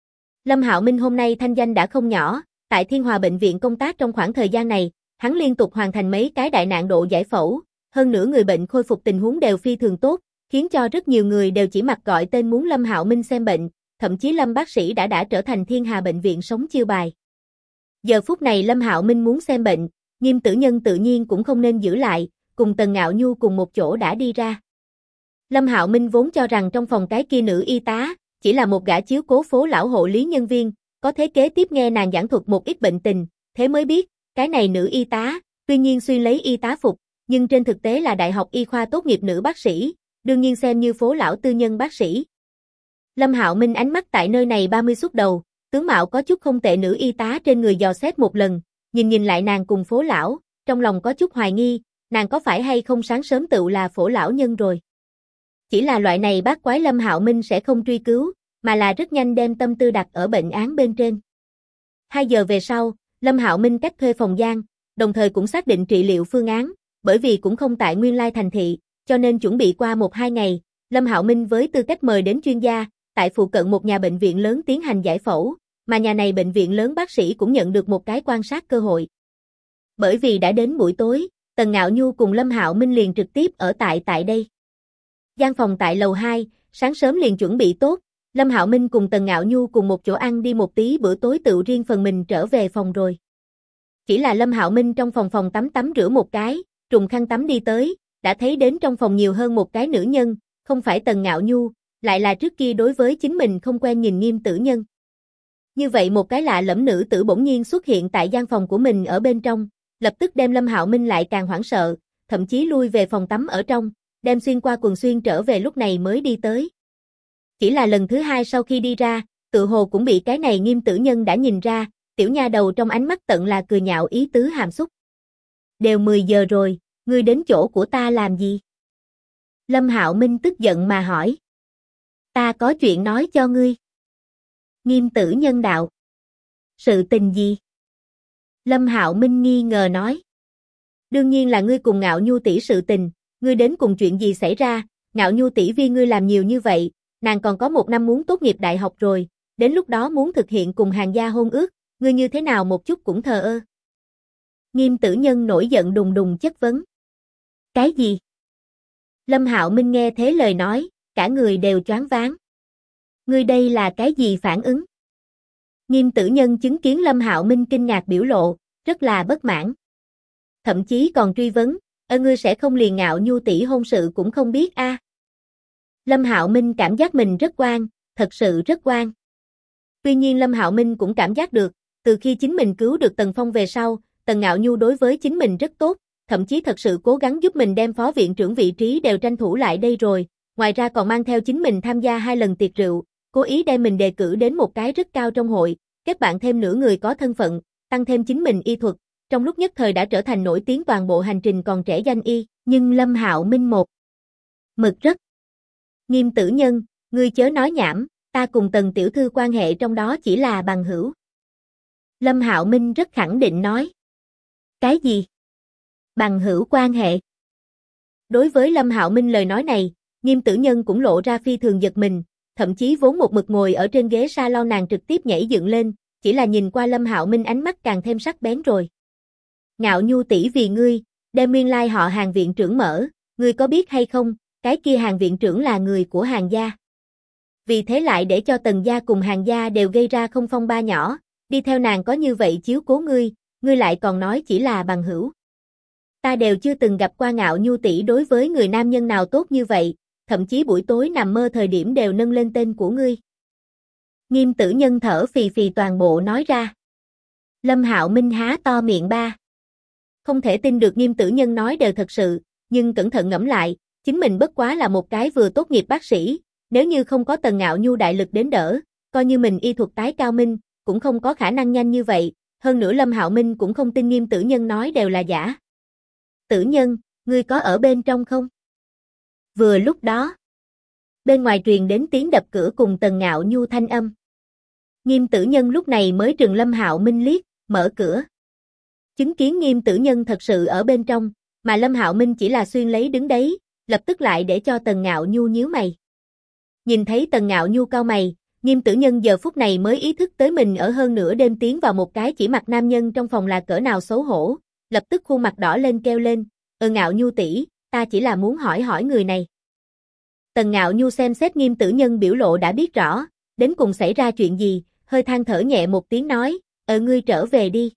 Lâm Hạo Minh hôm nay thanh danh đã không nhỏ, tại Thiên Hòa bệnh viện công tác trong khoảng thời gian này, hắn liên tục hoàn thành mấy cái đại nạn độ giải phẫu, hơn nữa người bệnh khôi phục tình huống đều phi thường tốt, khiến cho rất nhiều người đều chỉ mặc gọi tên muốn Lâm Hạo Minh xem bệnh, thậm chí Lâm bác sĩ đã trở thành Thiên Hà bệnh viện sống chiêu bài. Giờ phút này Lâm Hạo Minh muốn xem bệnh, Nghiêm Tử Nhân tự nhiên cũng không nên giữ lại, cùng Tần Ngạo Nhu cùng một chỗ đã đi ra. Lâm Hạo Minh vốn cho rằng trong phòng cái kia nữ y tá, chỉ là một gã chiếu cố phố lão hộ lý nhân viên, có thế kế tiếp nghe nàng giảng thuật một ít bệnh tình, thế mới biết, cái này nữ y tá, tuy nhiên xuyên lấy y tá phục, nhưng trên thực tế là đại học y khoa tốt nghiệp nữ bác sĩ, đương nhiên xem như phố lão tư nhân bác sĩ. Lâm Hạo Minh ánh mắt tại nơi này 30 xuất đầu, tướng mạo có chút không tệ nữ y tá trên người dò xét một lần, nhìn lại nàng cùng phố lão, trong lòng có chút hoài nghi, nàng có phải hay không sáng sớm tự là phổ lão nhân rồi. Chỉ là loại này bác quái Lâm Hạo Minh sẽ không truy cứu, mà là rất nhanh đem tâm tư đặt ở bệnh án bên trên. 2 giờ về sau, Lâm Hạo Minh cách thuê phòng gian, đồng thời cũng xác định trị liệu phương án, bởi vì cũng không tại nguyên lai thành thị, cho nên chuẩn bị qua 1-2 ngày, Lâm Hạo Minh với tư cách mời đến chuyên gia, tại phụ cận một nhà bệnh viện lớn tiến hành giải phẫu, mà nhà này bệnh viện lớn bác sĩ cũng nhận được một cái quan sát cơ hội. Bởi vì đã đến buổi tối, Tần Ngạo Nhu cùng Lâm Hạo Minh liền trực tiếp ở tại đây. Gian phòng tại lầu 2, sáng sớm liền chuẩn bị tốt, Lâm Hạo Minh cùng Tần Ngạo Nhu cùng một chỗ ăn đi một tí bữa tối tự riêng phần mình trở về phòng rồi. Chỉ là Lâm Hạo Minh trong phòng tắm rửa một cái, trùng khăn tắm đi tới, đã thấy đến trong phòng nhiều hơn một cái nữ nhân, không phải Tần Ngạo Nhu, lại là trước kia đối với chính mình không quen nhìn Nghiêm Tử Nhân. Như vậy một cái lạ lẫm nữ tử bỗng nhiên xuất hiện tại gian phòng của mình ở bên trong, lập tức đem Lâm Hạo Minh lại càng hoảng sợ, thậm chí lui về phòng tắm ở trong, đem xuyên qua quần xuyên trở về lúc này mới đi tới. Chỉ là lần thứ 2 sau khi đi ra, tự hồ cũng bị cái này Nghiêm Tử Nhân đã nhìn ra, tiểu nha đầu trong ánh mắt tận là cười nhạo ý tứ hàm xúc. Đều 10 giờ rồi, ngươi đến chỗ của ta làm gì? Lâm Hạo Minh tức giận mà hỏi. Ta có chuyện nói cho ngươi. Nghiêm Tử Nhân đạo. Sự tình gì? Lâm Hạo Minh nghi ngờ nói. Đương nhiên là ngươi cùng Ngạo Nhu tỷ sự tình, ngươi đến cùng chuyện gì xảy ra, Ngạo Nhu tỷ vì ngươi làm nhiều như vậy, nàng còn có 1 năm muốn tốt nghiệp đại học rồi, đến lúc đó muốn thực hiện cùng Hàn gia hôn ước, ngươi như thế nào một chút cũng thờ ơ. Nghiêm Tử Nhân nổi giận đùng đùng chất vấn. Cái gì? Lâm Hạo Minh nghe thế lời nói, cả người đều choáng váng. Ngươi đây là cái gì phản ứng? Nghiêm Tử Nhân chứng kiến Lâm Hạo Minh kinh ngạc biểu lộ, rất là bất mãn. Thậm chí còn truy vấn, ngươi sẽ không liền Ngạo Nhu tỷ hôn sự cũng không biết a? Lâm Hạo Minh cảm giác mình rất oan, thật sự rất oan. Tuy nhiên Lâm Hạo Minh cũng cảm giác được, từ khi chính mình cứu được Tần Phong về sau, Tần Ngạo Nhu đối với chính mình rất tốt, thậm chí thật sự cố gắng giúp mình đem phó viện trưởng vị trí đều tranh thủ lại đây rồi, ngoài ra còn mang theo chính mình tham gia 2 lần tiệc rượu, cố ý đem mình đề cử đến một cái rất cao trong hội, kết bạn thêm nửa người có thân phận, tăng thêm chính mình y thuật, trong lúc nhất thời đã trở thành nổi tiếng toàn bộ hành trình còn trẻ danh y, nhưng Lâm Hạo Minh một mực rất. Nghiêm Tử Nhân, ngươi chớ nói nhảm, ta cùng Tần tiểu thư quan hệ trong đó chỉ là bằng hữu. Lâm Hạo Minh rất khẳng định nói. Cái gì? Bằng hữu quan hệ? Đối với Lâm Hạo Minh lời nói này, Nghiêm Tử Nhân cũng lộ ra phi thường giật mình, thậm chí vốn một mực ngồi ở trên ghế salon nàng trực tiếp nhảy dựng lên, chỉ là nhìn qua Lâm Hạo Minh ánh mắt càng thêm sắc bén rồi. Ngạo Nhu tỷ vì ngươi, đem nguyên lai họ Hàn viện trưởng mở, ngươi có biết hay không, cái kia Hàn viện trưởng là người của Hàn gia. Vì thế lại để cho Tần gia cùng Hàn gia đều gây ra không phong ba nhỏ, đi theo nàng có như vậy chiếu cố ngươi lại còn nói chỉ là bằng hữu. Ta đều chưa từng gặp qua Ngạo Nhu tỷ đối với người nam nhân nào tốt như vậy, thậm chí buổi tối nằm mơ thời điểm đều nâng lên tên của ngươi. Nghiêm Tử Nhân thở phì phì toàn bộ nói ra. Lâm Hạo Minh há to miệng ba. Không thể tin được Nghiêm Tử Nhân nói đều thật sự, nhưng cẩn thận ngẫm lại, chính mình bất quá là một cái vừa tốt nghiệp bác sĩ, nếu như không có Tần Ngạo Nhu đại lực đến đỡ, coi như mình y thuật tái cao minh, cũng không có khả năng nhanh như vậy, hơn nữa Lâm Hạo Minh cũng không tin Nghiêm Tử Nhân nói đều là giả. Tử Nhân, ngươi có ở bên trong không? Vừa lúc đó, bên ngoài truyền đến tiếng đập cửa cùng Tần Ngạo Nhu thanh âm. Nghiêm Tử Nhân lúc này mới trừng Lâm Hạo Minh liếc, mở cửa. Chứng kiến Nghiêm Tử Nhân thật sự ở bên trong, mà Lâm Hạo Minh chỉ là xuyên lấy đứng đấy, lập tức lại để cho Tần Ngạo Nhu nhíu mày. Nhìn thấy Tần Ngạo Nhu cau mày, Nghiêm Tử Nhân giờ phút này mới ý thức tới mình ở hơn nửa đêm tiến vào một cái chỉ mặt nam nhân trong phòng là cỡ nào xấu hổ, lập tức khuôn mặt đỏ lên kêu lên, Ngạo Nhu tỷ, ta chỉ là muốn hỏi hỏi người này. Tần Ngạo Nhu xem xét Nghiêm Tử Nhân biểu lộ đã biết rõ, đến cùng xảy ra chuyện gì, hơi than thở nhẹ một tiếng nói, ngươi trở về đi.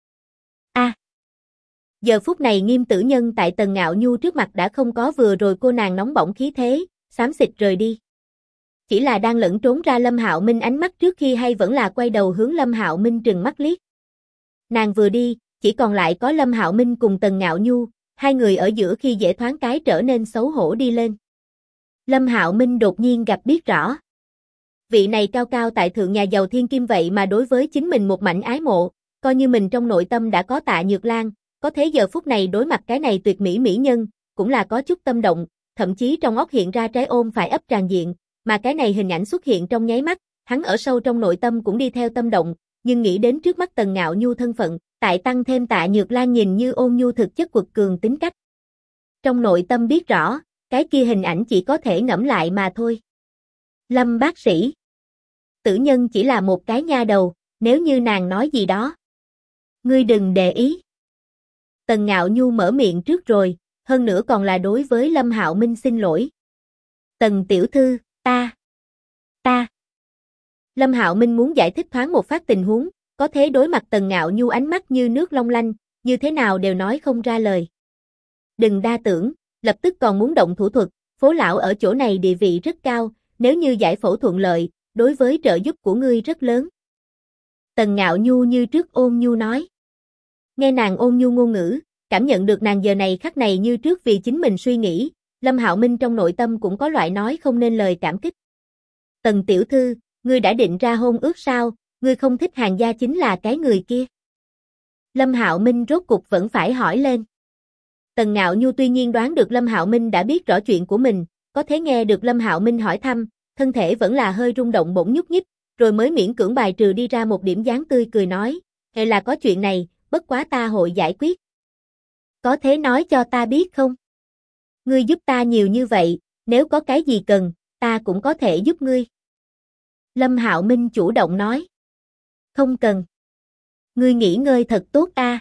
Giờ phút này Nghiêm Tử Nhân tại Tần Ngạo Nhu trước mặt đã không có vừa rồi cô nàng nóng bỏng khí thế, xám xịt rời đi. Chỉ là đang lẫn trốn ra Lâm Hạo Minh ánh mắt trước khi hay vẫn là quay đầu hướng Lâm Hạo Minh trừng mắt liếc. Nàng vừa đi, chỉ còn lại có Lâm Hạo Minh cùng Tần Ngạo Nhu, hai người ở giữa khi dễ thoáng cái trở nên xấu hổ đi lên. Lâm Hạo Minh đột nhiên gặp biết rõ. Vị này cao cao tại thượng nhà giàu thiên kim vậy mà đối với chính mình một mảnh ái mộ, coi như mình trong nội tâm đã có Tạ Nhược Lan, có thế giờ phút này đối mặt cái này tuyệt mỹ mỹ nhân, cũng là có chút tâm động, thậm chí trong óc hiện ra trái ôm phải ấp tràn diện, mà cái này hình ảnh xuất hiện trong nháy mắt, hắn ở sâu trong nội tâm cũng đi theo tâm động, nhưng nghĩ đến trước mắt Tần Ngạo Nhu thân phận, tại tăng thêm Tạ Nhược Lan nhìn như ôn nhu thực chất quật cường tính cách. Trong nội tâm biết rõ, cái kia hình ảnh chỉ có thể ngẫm lại mà thôi. Lâm bác sĩ. Tử Nhân chỉ là một cái nha đầu, nếu như nàng nói gì đó, ngươi đừng để ý. Tần Ngạo Nhu mở miệng trước rồi, hơn nữa còn là đối với Lâm Hạo Minh xin lỗi. Tần tiểu thư, ta. Lâm Hạo Minh muốn giải thích thoáng một phát tình huống, có thế đối mặt Tần Ngạo Nhu ánh mắt như nước long lanh, như thế nào đều nói không ra lời. Đừng đa tưởng, lập tức còn muốn động thủ thuật, phố lão ở chỗ này địa vị rất cao, nếu như giải phẫu thuận lợi, đối với trợ giúp của ngươi rất lớn. Tần Ngạo Nhu như trước ôn nhu nói. Nghe nàng ôn nhu ngôn ngữ, cảm nhận được nàng giờ này khắc này như trước vì chính mình suy nghĩ, Lâm Hạo Minh trong nội tâm cũng có loại nói không nên lời cảm kích. Tần tiểu thư, ngươi đã định ra hôn ước sao, ngươi không thích Hàn gia chính là cái người kia. Lâm Hạo Minh rốt cục vẫn phải hỏi lên. Tần Ngạo Nhu tuy nhiên đoán được Lâm Hạo Minh đã biết rõ chuyện của mình, có thế nghe được Lâm Hạo Minh hỏi thăm, thân thể vẫn là hơi rung động bỗng nhúc nhích, rồi mới miễn cưỡng bài trừ đi ra một điểm dáng tươi cười nói, hệ là có chuyện này, bất quá ta hội giải quyết. Có thế nói cho ta biết không? Ngươi giúp ta nhiều như vậy, nếu có cái gì cần, ta cũng có thể giúp ngươi. Lâm Hạo Minh chủ động nói. Không cần. Ngươi nghỉ ngơi thật tốt a.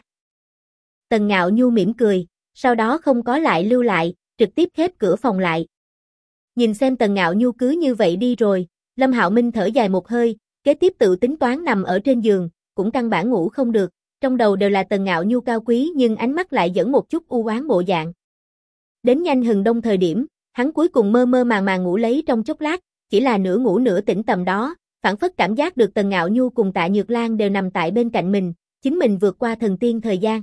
Tần Ngạo Nhu mỉm cười, sau đó không có lại lưu lại, trực tiếp khép cửa phòng lại. Nhìn xem Tần Ngạo Nhu cứ như vậy đi rồi, Lâm Hạo Minh thở dài một hơi, kế tiếp tự tính toán nằm ở trên giường, cũng căn bản ngủ không được, trong đầu đều là Tần Ngạo Nhu cao quý nhưng ánh mắt lại dẫn một chút u oán bộ dạng. Đến nhanh hừng đông thời điểm, hắn cuối cùng mơ mơ màng màng ngủ lấy trong chốc lát, chỉ là nửa ngủ nửa tỉnh tầm đó, phảng phất cảm giác được Tần Ngạo Nhu cùng Tạ Nhược Lan đều nằm tại bên cạnh mình, chính mình vượt qua thần tiên thời gian.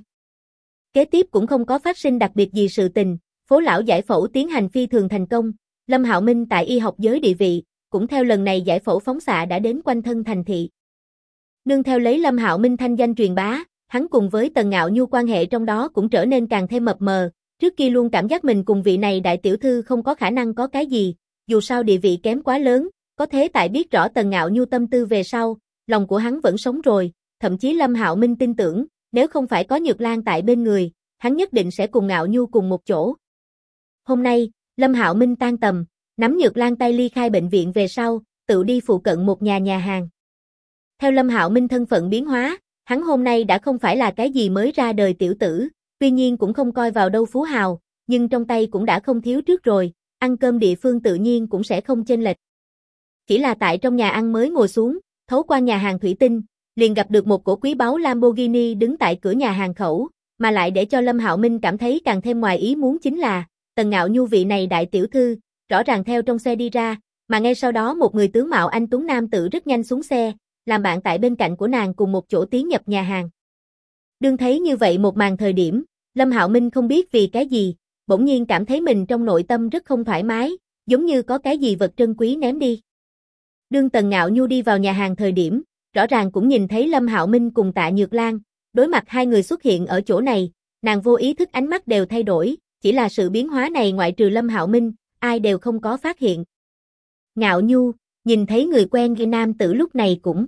Kế tiếp cũng không có phát sinh đặc biệt gì sự tình, Phố lão giải phẫu tiến hành phi thường thành công, Lâm Hạo Minh tại y học giới địa vị, cũng theo lần này giải phẫu phóng xạ đã đến quanh thân thành thị. Nương theo lấy Lâm Hạo Minh thanh danh truyền bá, hắn cùng với Tần Ngạo Nhu quan hệ trong đó cũng trở nên càng thêm mập mờ, trước kia luôn cảm giác mình cùng vị này đại tiểu thư không có khả năng có cái gì, dù sao địa vị kém quá lớn, có thế tại biết rõ Tần Ngạo Nhu tâm tư về sau, lòng của hắn vẫn sống rồi, thậm chí Lâm Hạo Minh tin tưởng, nếu không phải có Nhược Lan tại bên người, hắn nhất định sẽ cùng Ngạo Nhu cùng một chỗ. Hôm nay, Lâm Hạo Minh tan tầm, nắm Nhược Lan tay ly khai bệnh viện về sau, tự đi phụ cận một nhà hàng. Theo Lâm Hạo Minh thân phận biến hóa, hắn hôm nay đã không phải là cái gì mới ra đời tiểu tử, tuy nhiên cũng không coi vào đâu phú hào, nhưng trong tay cũng đã không thiếu trước rồi, ăn cơm địa phương tự nhiên cũng sẽ không chênh lệch. Chỉ là tại trong nhà ăn mới ngồi xuống, thấu qua nhà hàng thủy tinh, liền gặp được một cổ quý báu Lamborghini đứng tại cửa nhà hàng khẩu, mà lại để cho Lâm Hạo Minh cảm thấy càng thêm ngoài ý muốn chính là, Tần Ngạo Nhu vị này đại tiểu thư, rõ ràng theo trong xe đi ra, mà ngay sau đó một người tướng mạo anh tuấn nam tử rất nhanh xuống xe, làm bạn tại bên cạnh của nàng cùng một chỗ tiến nhập nhà hàng. Đương thấy như vậy một màn thời điểm, Lâm Hạo Minh không biết vì cái gì, bỗng nhiên cảm thấy mình trong nội tâm rất không thoải mái, giống như có cái gì vật trân quý ném đi. Đương Tần Ngạo Nhu đi vào nhà hàng thời điểm, rõ ràng cũng nhìn thấy Lâm Hạo Minh cùng Tạ Nhược Lan, đối mặt hai người xuất hiện ở chỗ này, nàng vô ý thức ánh mắt đều thay đổi, chỉ là sự biến hóa này ngoại trừ Lâm Hạo Minh, ai đều không có phát hiện. Ngạo Nhu, nhìn thấy người quen ghi nam tử lúc này cũng.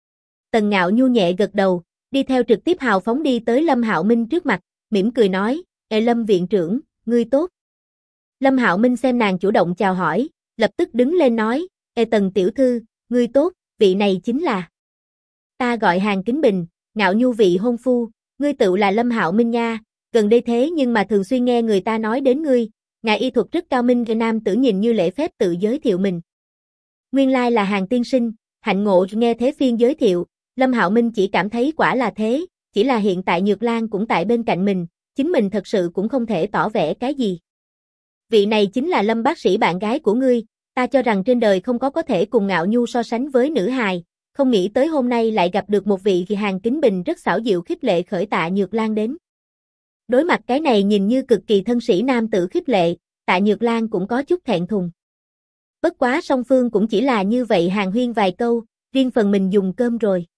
Tần Ngạo Nhu nhẹ gật đầu, đi theo trực tiếp hào phóng đi tới Lâm Hạo Minh trước mặt, mỉm cười nói, Lâm viện trưởng, ngươi tốt. Lâm Hạo Minh xem nàng chủ động chào hỏi, lập tức đứng lên nói, Tần tiểu thư, ngươi tốt, vị này chính là. Ta gọi Hàn Kính Bình, Ngạo Nhu vị hôn phu, ngươi tự là Lâm Hạo Minh nha, gần đây thế nhưng mà thường xuyên nghe người ta nói đến ngươi, ngài y thuật rất cao minh. Nam tử nhìn như lễ phép tự giới thiệu mình. Nguyên lai là Hàn tiên sinh, hạnh ngộ. Nghe thế phiên giới thiệu, Lâm Hạo Minh chỉ cảm thấy quả là thế, chỉ là hiện tại Nhược Lan cũng tại bên cạnh mình, chính mình thật sự cũng không thể tỏ vẻ cái gì. Vị này chính là Lâm bác sĩ bạn gái của ngươi, ta cho rằng trên đời không có thể cùng Ngạo Nhu so sánh với nữ hài, không nghĩ tới hôm nay lại gặp được một vị Hàn Kính Bình rất xảo diệu khích lệ khởi Tạ Nhược Lan đến. Đối mặt cái này nhìn như cực kỳ thân sĩ nam tử khích lệ, Tạ Nhược Lan cũng có chút thẹn thùng. Bất quá song phương cũng chỉ là như vậy hàn huyên vài câu, riêng phần mình dùng cơm rồi.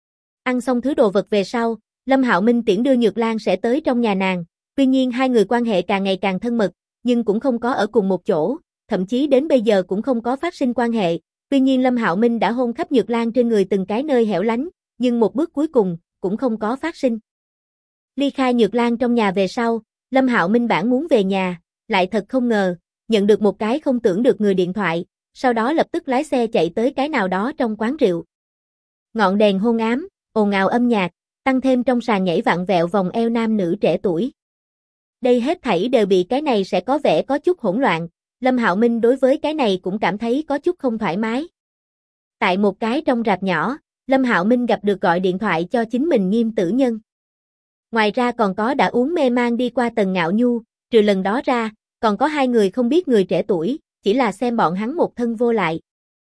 Ăn xong thứ đồ vật về sau, Lâm Hạo Minh tiễn đưa Nhược Lan sẽ tới trong nhà nàng, tuy nhiên hai người quan hệ càng ngày càng thân mật, nhưng cũng không có ở cùng một chỗ, thậm chí đến bây giờ cũng không có phát sinh quan hệ. Tuy nhiên Lâm Hạo Minh đã hôn khắp Nhược Lan trên người từng cái nơi hẻo lánh, nhưng một bước cuối cùng cũng không có phát sinh. Ly khai Nhược Lan trong nhà về sau, Lâm Hạo Minh bản muốn về nhà, lại thật không ngờ, nhận được một cái không tưởng được người điện thoại, sau đó lập tức lái xe chạy tới cái nào đó trong quán rượu. Ngọn đèn hôn ám, ồn ào âm nhạc, tăng thêm trong sàn nhảy vặn vẹo vòng eo nam nữ trẻ tuổi. Đây hết thảy đều bị cái này sẽ có vẻ có chút hỗn loạn, Lâm Hạo Minh đối với cái này cũng cảm thấy có chút không thoải mái. Tại một cái trong rạp nhỏ, Lâm Hạo Minh gặp được gọi điện thoại cho chính mình Nghiêm Tử Nhân. Ngoài ra còn có đã uống mê man đi qua Tần Ngạo Nhu, trừ lần đó ra, còn có hai người không biết người trẻ tuổi, chỉ là xem bọn hắn một thân vô lại.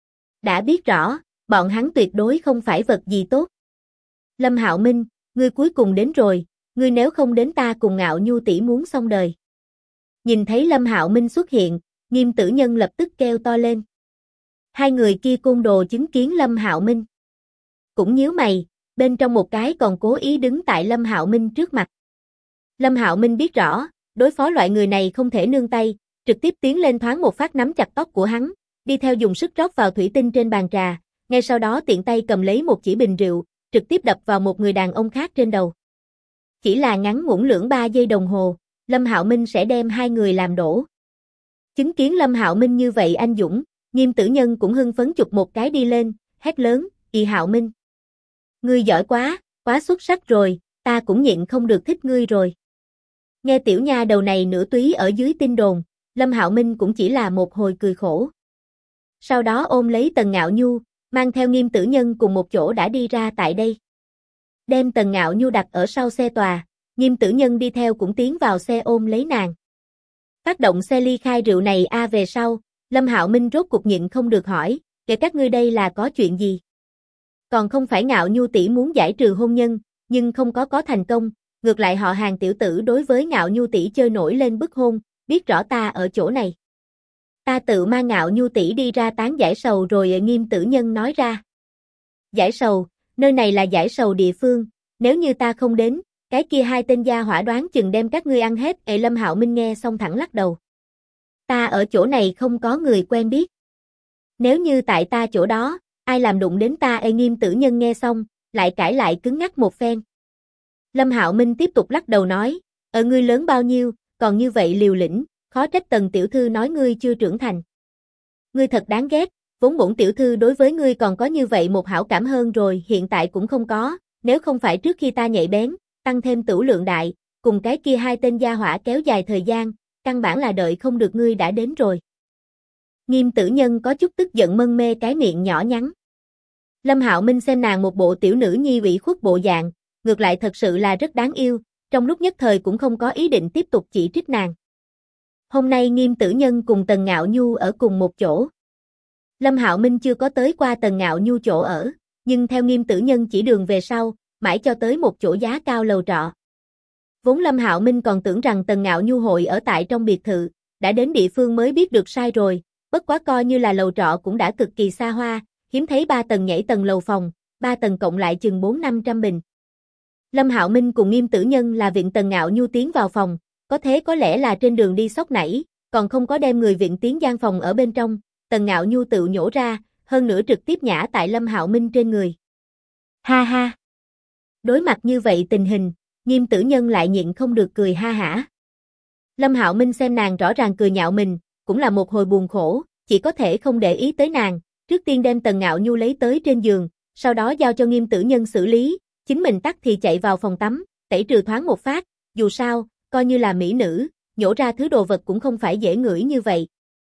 Đã biết rõ, bọn hắn tuyệt đối không phải vật gì tốt. Lâm Hạo Minh, ngươi cuối cùng đến rồi, ngươi nếu không đến ta cùng Ngạo Nhu tỷ muốn xong đời. Nhìn thấy Lâm Hạo Minh xuất hiện, Nghiêm Tử Nhân lập tức kêu to lên. Hai người kia côn đồ chứng kiến Lâm Hạo Minh. Cũng nhíu mày, bên trong một cái còn cố ý đứng tại Lâm Hạo Minh trước mặt. Lâm Hạo Minh biết rõ, đối phó loại người này không thể nương tay, trực tiếp tiến lên thoáng một phát nắm chặt tóc của hắn, đi theo dùng sức rót vào thủy tinh trên bàn trà, ngay sau đó tiện tay cầm lấy một chỉ bình rượu, trực tiếp đập vào một người đàn ông khác trên đầu. Chỉ là ngắn ngủn lưỡng 3 giây đồng hồ, Lâm Hạo Minh sẽ đem hai người làm đổ. Chứng kiến Lâm Hạo Minh như vậy anh dũng, Nghiêm Tử Nhân cũng hưng phấn chụp một cái đi lên, hét lớn, "Ì Hạo Minh, ngươi giỏi quá, quá xuất sắc rồi, ta cũng nhịn không được thích ngươi rồi." Nghe tiểu nha đầu này nửa túy ở dưới tin đồn, Lâm Hạo Minh cũng chỉ là một hồi cười khổ. Sau đó ôm lấy Tần Ngạo Nhu, mang theo Nghiêm Tử Nhân cùng một chỗ đã đi ra tại đây. Đem Tần Ngạo Nhu đặt ở sau xe tòa, Nghiêm Tử Nhân đi theo cũng tiến vào xe ôm lấy nàng. Phát động xe ly khai rượu này về sau, Lâm Hạo Minh rốt cục nhịn không được hỏi, kể các ngươi đây là có chuyện gì? Còn không phải Ngạo Nhu tỷ muốn giải trừ hôn nhân, nhưng không có thành công, ngược lại họ Hàng tiểu tử đối với Ngạo Nhu tỷ chơi nổi lên bức hôn, biết rõ ta ở chỗ này. Ta tự mang Ngạo Nhu tỷ đi ra tán giải sầu rồi. Nghiêm Tử Nhân nói ra. Giải sầu, nơi này là giải sầu địa phương, nếu như ta không đến, cái kia hai tên gia hỏa đoán chừng đem các ngươi ăn hết. Lâm Hạo Minh nghe xong thẳng lắc đầu. Ta ở chỗ này không có người quen biết. Nếu như tại ta chỗ đó, ai làm đụng đến ta? Nghiêm Tử Nhân nghe xong, lại cãi lại cứng ngắc một phen. Lâm Hạo Minh tiếp tục lắc đầu nói, ngươi lớn bao nhiêu, còn như vậy liều lĩnh, khó trách Tần tiểu thư nói ngươi chưa trưởng thành. Ngươi thật đáng ghét, vốn bổn tiểu thư đối với ngươi còn có như vậy một hảo cảm hơn rồi, hiện tại cũng không có, nếu không phải trước khi ta nhạy bén, tăng thêm tửu lượng đại, cùng cái kia hai tên gia hỏa kéo dài thời gian, căn bản là đợi không được ngươi đã đến rồi. Nghiêm Tử Nhân có chút tức giận mân mê cái miệng nhỏ nhắn. Lâm Hạo Minh xem nàng một bộ tiểu nữ nhi ủy khuất bộ dạng, ngược lại thật sự là rất đáng yêu, trong lúc nhất thời cũng không có ý định tiếp tục chỉ trích nàng. Hôm nay Nghiêm Tử Nhân cùng Tần Ngạo Nhu ở cùng một chỗ. Lâm Hạo Minh chưa có tới qua Tần Ngạo Nhu chỗ ở, nhưng theo Nghiêm Tử Nhân chỉ đường về sau, mãi cho tới một chỗ giá cao lầu trọ. Vốn Lâm Hạo Minh còn tưởng rằng Tần Ngạo Nhu hội ở tại trong biệt thự, đã đến địa phương mới biết được sai rồi, bất quá coi như là lầu trọ cũng đã cực kỳ xa hoa, hiếm thấy 3 tầng nhảy tầng lầu phòng, 3 tầng cộng lại chừng 400-500 bình. Lâm Hạo Minh cùng Nghiêm Tử Nhân là viện Tần Ngạo Nhu tiến vào phòng, có thế có lẽ là trên đường đi sốc nảy, còn không có đem người viện tiến gian phòng ở bên trong, Tần Ngạo Nhu tự nhổ ra, hơn nữa trực tiếp nhả tại Lâm Hạo Minh trên người. Ha ha! Đối mặt như vậy tình hình, Nghiêm Tử Nhân lại nhịn không được cười ha hả. Lâm Hạo Minh xem nàng rõ ràng cười nhạo mình, cũng là một hồi buồn khổ, chỉ có thể không để ý tới nàng, trước tiên đem Tần Ngạo Nhu lấy tới trên giường, sau đó giao cho Nghiêm Tử Nhân xử lý, chính mình tắt thì chạy vào phòng tắm, tẩy trừ thoáng một phát, dù sao, coi như là mỹ nữ, nhổ ra thứ đồ vật cũng không phải dễ ngửi như vậy.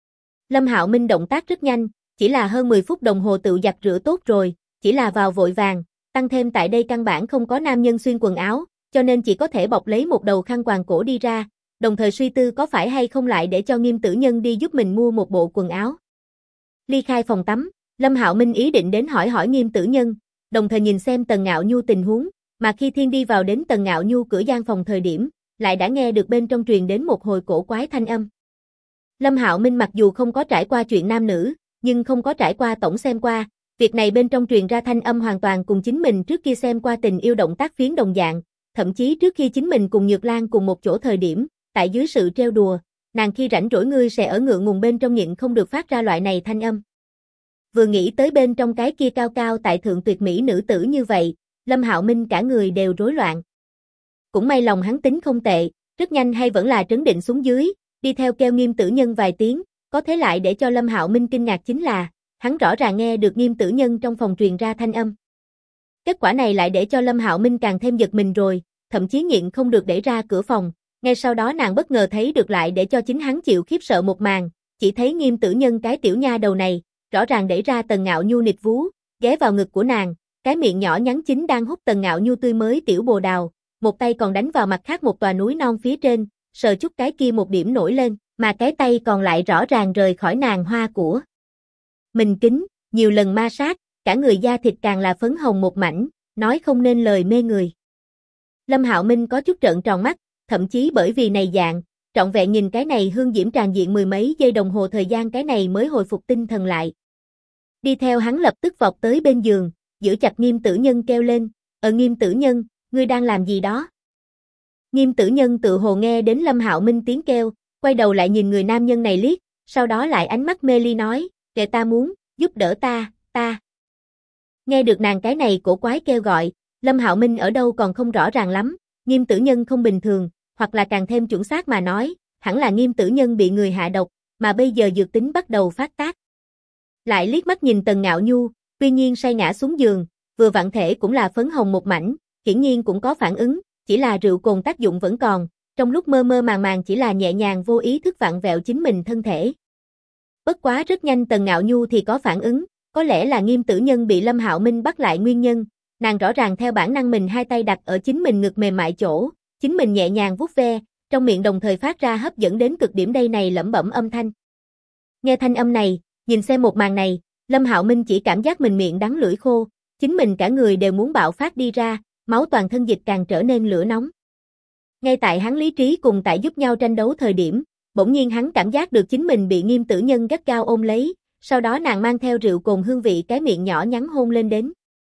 Lâm Hạo Minh động tác rất nhanh, chỉ là hơn 10 phút đồng hồ tự giặt rửa tốt rồi, chỉ là vào vội vàng, tăng thêm tại đây căn bản không có nam nhân xuyên quần áo, cho nên chỉ có thể bọc lấy một đầu khăn quàng cổ đi ra, đồng thời suy tư có phải hay không lại để cho Nghiêm Tử Nhân đi giúp mình mua một bộ quần áo. Ly khai phòng tắm, Lâm Hạo Minh ý định đến hỏi Nghiêm Tử Nhân, đồng thời nhìn xem Tần Ngạo Nhu tình huống, mà khi Thiên đi vào đến Tần Ngạo Nhu cửa gian phòng thời điểm, lại đã nghe được bên trong truyền đến một hồi cổ quái thanh âm. Lâm Hạo Minh mặc dù không có trải qua chuyện nam nữ, nhưng không có trải qua tổng xem qua, việc này bên trong truyền ra thanh âm hoàn toàn cùng chính mình trước kia xem qua tình yêu động tác phiến đồng dạng, thậm chí trước khi chính mình cùng Nhược Lan cùng một chỗ thời điểm, tại dưới sự trêu đùa, nàng khi rảnh rỗi ngươi sẽ ở ngượng ngùng bên trong nhịn không được phát ra loại này thanh âm. Vừa nghĩ tới bên trong cái kia cao cao tại thượng tuyệt mỹ nữ tử như vậy, Lâm Hạo Minh cả người đều rối loạn. Cũng may lòng hắn tính không tệ, rất nhanh hay vẫn là trấn định xuống dưới, đi theo kêu Nghiêm Tử Nhân vài tiếng, có thế lại để cho Lâm Hạo Minh kinh ngạc chính là, hắn rõ ràng nghe được Nghiêm Tử Nhân trong phòng truyền ra thanh âm. Kết quả này lại để cho Lâm Hạo Minh càng thêm giật mình rồi, thậm chí nhịn không được đẩy ra cửa phòng, ngay sau đó nàng bất ngờ thấy được lại để cho chính hắn chịu khiếp sợ một màn, chỉ thấy Nghiêm Tử Nhân cái tiểu nha đầu này, rõ ràng đẩy ra Tần Ngạo Nhu nịt vú, ghé vào ngực của nàng, cái miệng nhỏ nhắn chính đang hút Tần Ngạo Nhu tươi mới tiểu bồ đào, một tay còn đánh vào mặt khác một tòa núi non phía trên, sờ chút cái kia một điểm nổi lên, mà cái tay còn lại rõ ràng rời khỏi nàng hoa của mình kính, nhiều lần ma sát, cả người da thịt càng là phấn hồng một mảnh, nói không nên lời mê người. Lâm Hạo Minh có chút trợn tròn mắt, thậm chí bởi vì này dạng, trọn vẹn nhìn cái này hương diễm tràn diện mười mấy giây đồng hồ thời gian cái này mới hồi phục tinh thần lại. Đi theo hắn lập tức vọt tới bên giường, giữ chặt Nghiêm Tử Nhân kêu lên, Nghiêm Tử Nhân, ngươi đang làm gì đó? Nghiêm Tử Nhân tự hồ nghe đến Lâm Hạo Minh tiếng kêu, quay đầu lại nhìn người nam nhân này liếc, sau đó lại ánh mắt mê ly nói, kệ ta muốn, giúp đỡ ta. Nghe được nàng cái này cổ quái kêu gọi, Lâm Hạo Minh ở đâu còn không rõ ràng lắm, Nghiêm Tử Nhân không bình thường, hoặc là càng thêm chuẩn xác mà nói, hẳn là Nghiêm Tử Nhân bị người hạ độc, mà bây giờ dược tính bắt đầu phát tác. Lại liếc mắt nhìn Tần Ngạo Nhu, tuy nhiên say ngã xuống giường, vừa vặn thể cũng là phấn hồng một mảnh, hiển nhiên cũng có phản ứng, chỉ là rượu cồn tác dụng vẫn còn, trong lúc mơ mơ màng màng chỉ là nhẹ nhàng vô ý thức vặn vẹo chính mình thân thể. Bất quá rất nhanh Tần Ngạo Nhu thì có phản ứng, có lẽ là Nghiêm Tử Nhân bị Lâm Hạo Minh bắt lại nguyên nhân, nàng rõ ràng theo bản năng mình hai tay đặt ở chính mình ngực mềm mại chỗ, chính mình nhẹ nhàng vuốt ve, trong miệng đồng thời phát ra hấp dẫn đến cực điểm đây này lẩm bẩm âm thanh. Nghe thanh âm này, nhìn xem một màn này, Lâm Hạo Minh chỉ cảm giác mình miệng đắng lưỡi khô, chính mình cả người đều muốn bạo phát đi ra, máu toàn thân dịch càng trở nên lửa nóng. Ngay tại hắn lý trí cùng tại giúp nhau tranh đấu thời điểm, bỗng nhiên hắn cảm giác được chính mình bị Nghiêm Tử Nhân gắt gao ôm lấy, sau đó nàng mang theo rượu cồn hương vị cái miệng nhỏ nhắn hôn lên đến.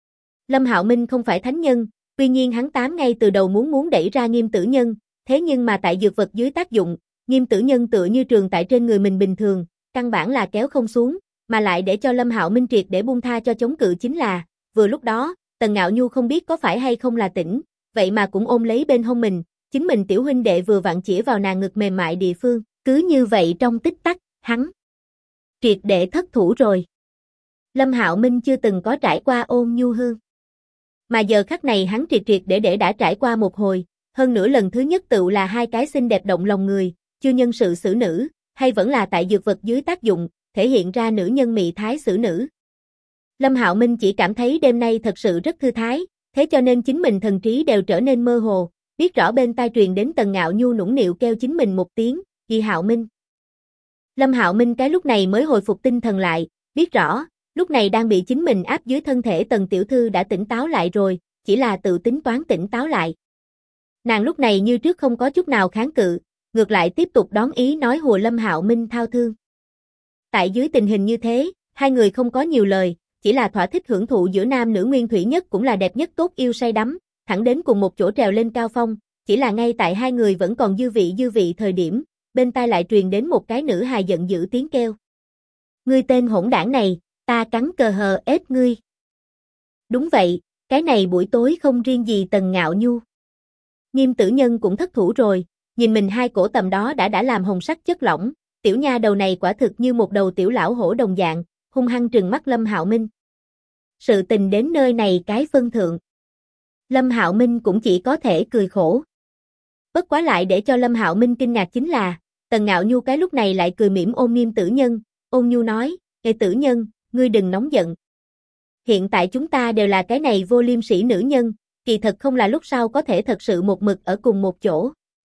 Lâm Hạo Minh không phải thánh nhân, tuy nhiên hắn ngay từ đầu muốn đẩy ra Nghiêm Tử Nhân, thế nhưng mà tại dược vật dưới tác dụng, Nghiêm Tử Nhân tựa như trường tại trên người mình bình thường, căn bản là kéo không xuống, mà lại để cho Lâm Hạo Minh triệt để buông tha cho chống cự chính là, vừa lúc đó, Tần Ngạo Nhu không biết có phải hay không là tỉnh, vậy mà cũng ôm lấy bên hông mình, chính mình tiểu huynh đệ vừa vặn chĩa vào nàng ngực mềm mại địa phương, cứ như vậy trong tích tắc, hắn triệt để thất thủ rồi. Lâm Hạo Minh chưa từng có trải qua ôn nhu hương, mà giờ khắc này hắn triệt để đã trải qua một hồi, hơn nữa lần thứ nhất tựu là hai cái xinh đẹp động lòng người, chưa nhân sự xử nữ, hay vẫn là tại dược vật dưới tác dụng, thể hiện ra nữ nhân mị thái xử nữ. Lâm Hạo Minh chỉ cảm thấy đêm nay thật sự rất thư thái, thế cho nên chính mình thần trí đều trở nên mơ hồ, biết rõ bên tai truyền đến Tần Ngạo Nhu nũng nịu kêu chính mình một tiếng, "Di Hạo Minh." Lâm Hạo Minh cái lúc này mới hồi phục tinh thần lại, biết rõ, lúc này đang bị chính mình áp dưới thân thể Tần tiểu thư đã tỉnh táo lại rồi, chỉ là tự tính toán tỉnh táo lại. Nàng lúc này như trước không có chút nào kháng cự, ngược lại tiếp tục đón ý nói hùa Lâm Hạo Minh thao thương. Tại dưới tình hình như thế, hai người không có nhiều lời, chỉ là thỏa thích hưởng thụ giữa nam nữ nguyên thủy nhất cũng là đẹp nhất tốt yêu say đắm, thẳng đến cùng một chỗ trèo lên cao phong, chỉ là ngay tại hai người vẫn còn dư vị thời điểm, bên tai lại truyền đến một cái nữ hài giận dữ tiếng kêu. "Ngươi tên hỗn đảng này, ta cắn cờ hờ ết ngươi." Đúng vậy, cái này buổi tối không riêng gì Tần Ngạo Nhu. Nghiêm Tử Nhân cũng thất thủ rồi, nhìn mình hai cổ tầm đó đã làm hồng sắc chất lỏng, tiểu nha đầu này quả thực như một đầu tiểu lão hổ đồng dạng, hung hăng trừng mắt Lâm Hạo Minh. Sự tình đến nơi này cái phân thượng, Lâm Hạo Minh cũng chỉ có thể cười khổ. Bất quá lại để cho Lâm Hạo Minh kinh ngạc chính là, Tần Ngạo Nhu cái lúc này lại cười mỉm ôm Nghiêm Tử Nhân, ôn nhu nói, "Ê Tử Nhân, ngươi đừng nóng giận. Hiện tại chúng ta đều là cái này vô liêm sỉ nữ nhân, kỳ thật không là lúc sau có thể thật sự một mực ở cùng một chỗ.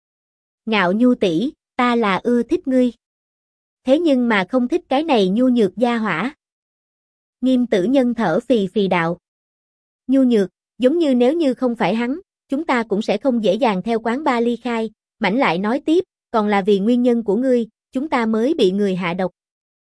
Ngạo Nhu tỷ, ta là ưa thích ngươi. Thế nhưng mà không thích cái này nhu nhược gia hỏa." Nghiêm Tử Nhân thở phì phì đạo. Nhu nhược, giống như nếu như không phải hắn, chúng ta cũng sẽ không dễ dàng theo quán ba ly khai, mảnh lại nói tiếp, còn là vì nguyên nhân của ngươi, chúng ta mới bị người hạ độc.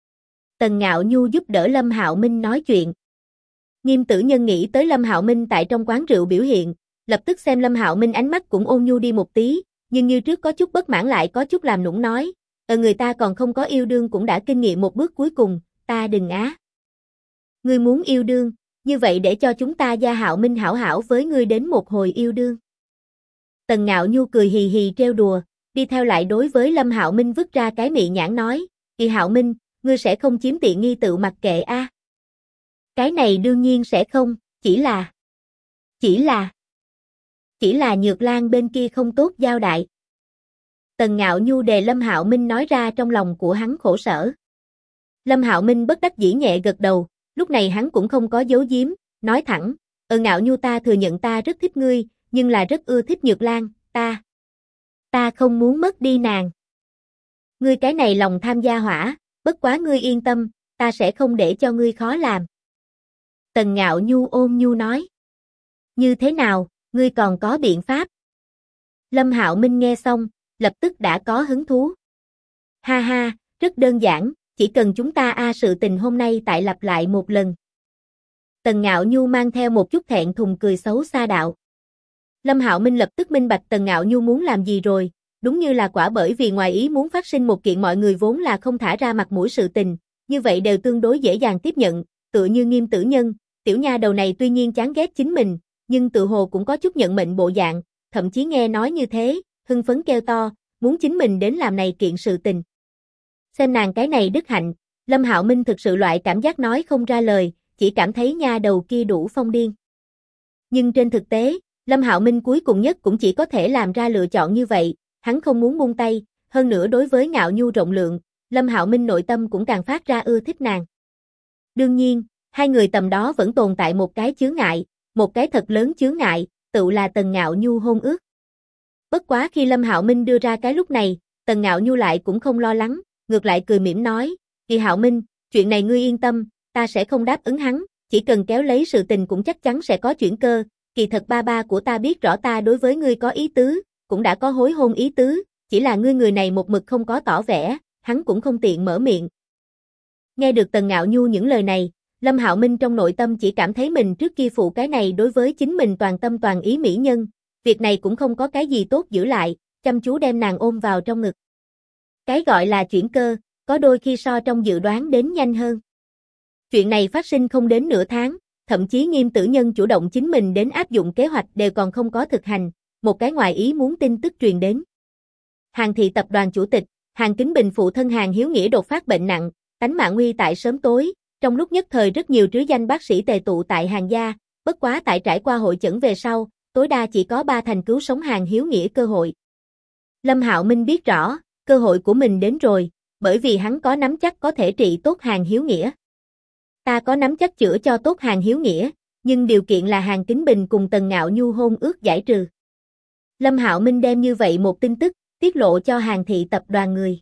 Tần Ngạo Nhu giúp đỡ Lâm Hạo Minh nói chuyện. Nghiêm Tử Nhân nghĩ tới Lâm Hạo Minh tại trong quán rượu biểu hiện, lập tức xem Lâm Hạo Minh ánh mắt cũng ôn nhu đi một tí, nhưng như trước có chút bất mãn lại có chút làm nũng nói, người ta còn không có yêu đương cũng đã kinh nghiệm một bước cuối cùng, ta đừng á. Ngươi muốn yêu đương, như vậy để cho chúng ta Gia Hạo Minh hảo hảo với ngươi đến một hồi yêu đương. Tần Ngạo Nhu cười hì hì trêu đùa, đi theo lại đối với Lâm Hạo Minh vứt ra cái miệng nhãn nói, "Kỳ Hạo Minh, ngươi sẽ không chiếm tiện nghi tự mặc kệ a." Cái này đương nhiên sẽ không, chỉ là Nhược Lan bên kia không tốt giao đại. Tần Ngạo Nhu đề Lâm Hạo Minh nói ra trong lòng của hắn khổ sở. Lâm Hạo Minh bất đắc dĩ nhẹ gật đầu, lúc này hắn cũng không có giấu giếm, nói thẳng, Ngạo Nhu ta thừa nhận ta rất thích ngươi, nhưng là rất ưa thích Nhược Lan, ta không muốn mất đi nàng. Ngươi cái này lòng tham gia hỏa, bất quá ngươi yên tâm, ta sẽ không để cho ngươi khó làm. Tần Ngạo Nhu ôn nhu nói. Như thế nào, ngươi còn có biện pháp? Lâm Hạo Minh nghe xong, lập tức đã có hứng thú. Ha ha, rất đơn giản, chỉ cần chúng ta sự tình hôm nay tại lặp lại một lần. Tần Ngạo Nhu mang theo một chút thẹn thùng cười xấu xa đạo. Lâm Hạo Minh lập tức minh bạch Tần Ngạo Nhu muốn làm gì rồi, đúng như là quả bởi vì ngoài ý muốn phát sinh một kiện mọi người vốn là không thả ra mặt mũi sự tình, như vậy đều tương đối dễ dàng tiếp nhận, tựa như Nghiêm Tử Nhân, tiểu nha đầu này tuy nhiên chán ghét chính mình, nhưng tự hồ cũng có chút nhận mệnh bộ dạng, thậm chí nghe nói như thế, hưng phấn kêu to, muốn chính mình đến làm này kiện sự tình. Xem nàng cái này đức hạnh, Lâm Hạo Minh thực sự loại cảm giác nói không ra lời, chỉ cảm thấy nha đầu kia đủ phong điên. Nhưng trên thực tế, Lâm Hạo Minh cuối cùng nhất cũng chỉ có thể làm ra lựa chọn như vậy, hắn không muốn buông tay, hơn nữa đối với ngạo nhu rộng lượng, Lâm Hạo Minh nội tâm cũng càng phát ra ưa thích nàng. Đương nhiên, hai người tầm đó vẫn tồn tại một cái chướng ngại, một cái thật lớn chướng ngại, tự là Tần Ngạo Nhu hôn ước. Bất quá khi Lâm Hạo Minh đưa ra cái lúc này, Tần Ngạo Nhu lại cũng không lo lắng, ngược lại cười mỉm nói, Kỳ Hạo Minh, chuyện này ngươi yên tâm, ta sẽ không đáp ứng hắn, chỉ cần kéo lấy sự tình cũng chắc chắn sẽ có chuyển cơ, kỳ thật ba ba của ta biết rõ ta đối với ngươi có ý tứ, cũng đã có hối hôn ý tứ, chỉ là ngươi người này một mực không có tỏ vẻ, hắn cũng không tiện mở miệng. Nghe được Tần Ngạo Nhu những lời này, Lâm Hạo Minh trong nội tâm chỉ cảm thấy mình trước kia phụ cái này đối với chính mình toàn tâm toàn ý mỹ nhân, việc này cũng không có cái gì tốt giữ lại, chăm chú đem nàng ôm vào trong ngực. Cái gọi là chuyển cơ, có đôi khi so trong dự đoán đến nhanh hơn. Chuyện này phát sinh không đến nửa tháng, thậm chí Nghiêm Tử Nhân chủ động chính mình đến áp dụng kế hoạch đều còn không có thực hành, một cái ngoài ý muốn tin tức truyền đến. Hàn Thị tập đoàn chủ tịch, Hàn Kính Bình phụ thân Hàn Hiếu Nghĩa đột phát bệnh nặng, tánh mạng nguy tại sớm tối, trong lúc nhất thời rất nhiều trứ danh bác sĩ tề tụ tại Hàn gia, bất quá tại trải qua hội chẩn về sau, tối đa chỉ có 3 thành cứu sống Hàn Hiếu Nghĩa cơ hội. Lâm Hạo Minh biết rõ, cơ hội của mình đến rồi, bởi vì hắn có nắm chắc có thể trị tốt Hàn Hiếu Nghĩa. Ta có nắm chắc chữa cho tốt Hàn Hiếu Nghĩa, nhưng điều kiện là Hàn Kính Bình cùng Tần Ngạo Nhu hôn ước giải trừ. Lâm Hạo Minh đem như vậy một tin tức, tiết lộ cho Hàn Thị tập đoàn người.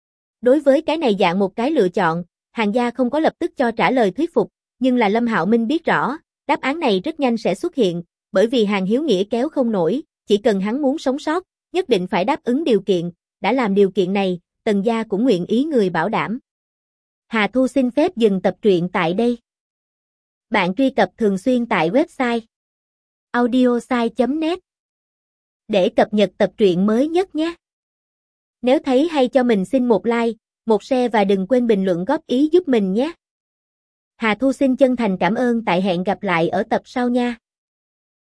Đối với cái này dạng một cái lựa chọn, Hàn gia không có lập tức cho trả lời thuyết phục, nhưng là Lâm Hạo Minh biết rõ, đáp án này rất nhanh sẽ xuất hiện, bởi vì Hàn Hiếu Nghĩa kéo không nổi, chỉ cần hắn muốn sống sót, nhất định phải đáp ứng điều kiện, đã làm điều kiện này, Tần gia cũng nguyện ý người bảo đảm. Hà Thu xin phép dừng tập truyện tại đây. Bạn truy cập thường xuyên tại website audiosai.net để cập nhật tập truyện mới nhất nhé. Nếu thấy hay cho mình xin một like, một share và đừng quên bình luận góp ý giúp mình nhé. Hà Thu xin chân thành cảm ơn, tại hẹn gặp lại ở tập sau nha.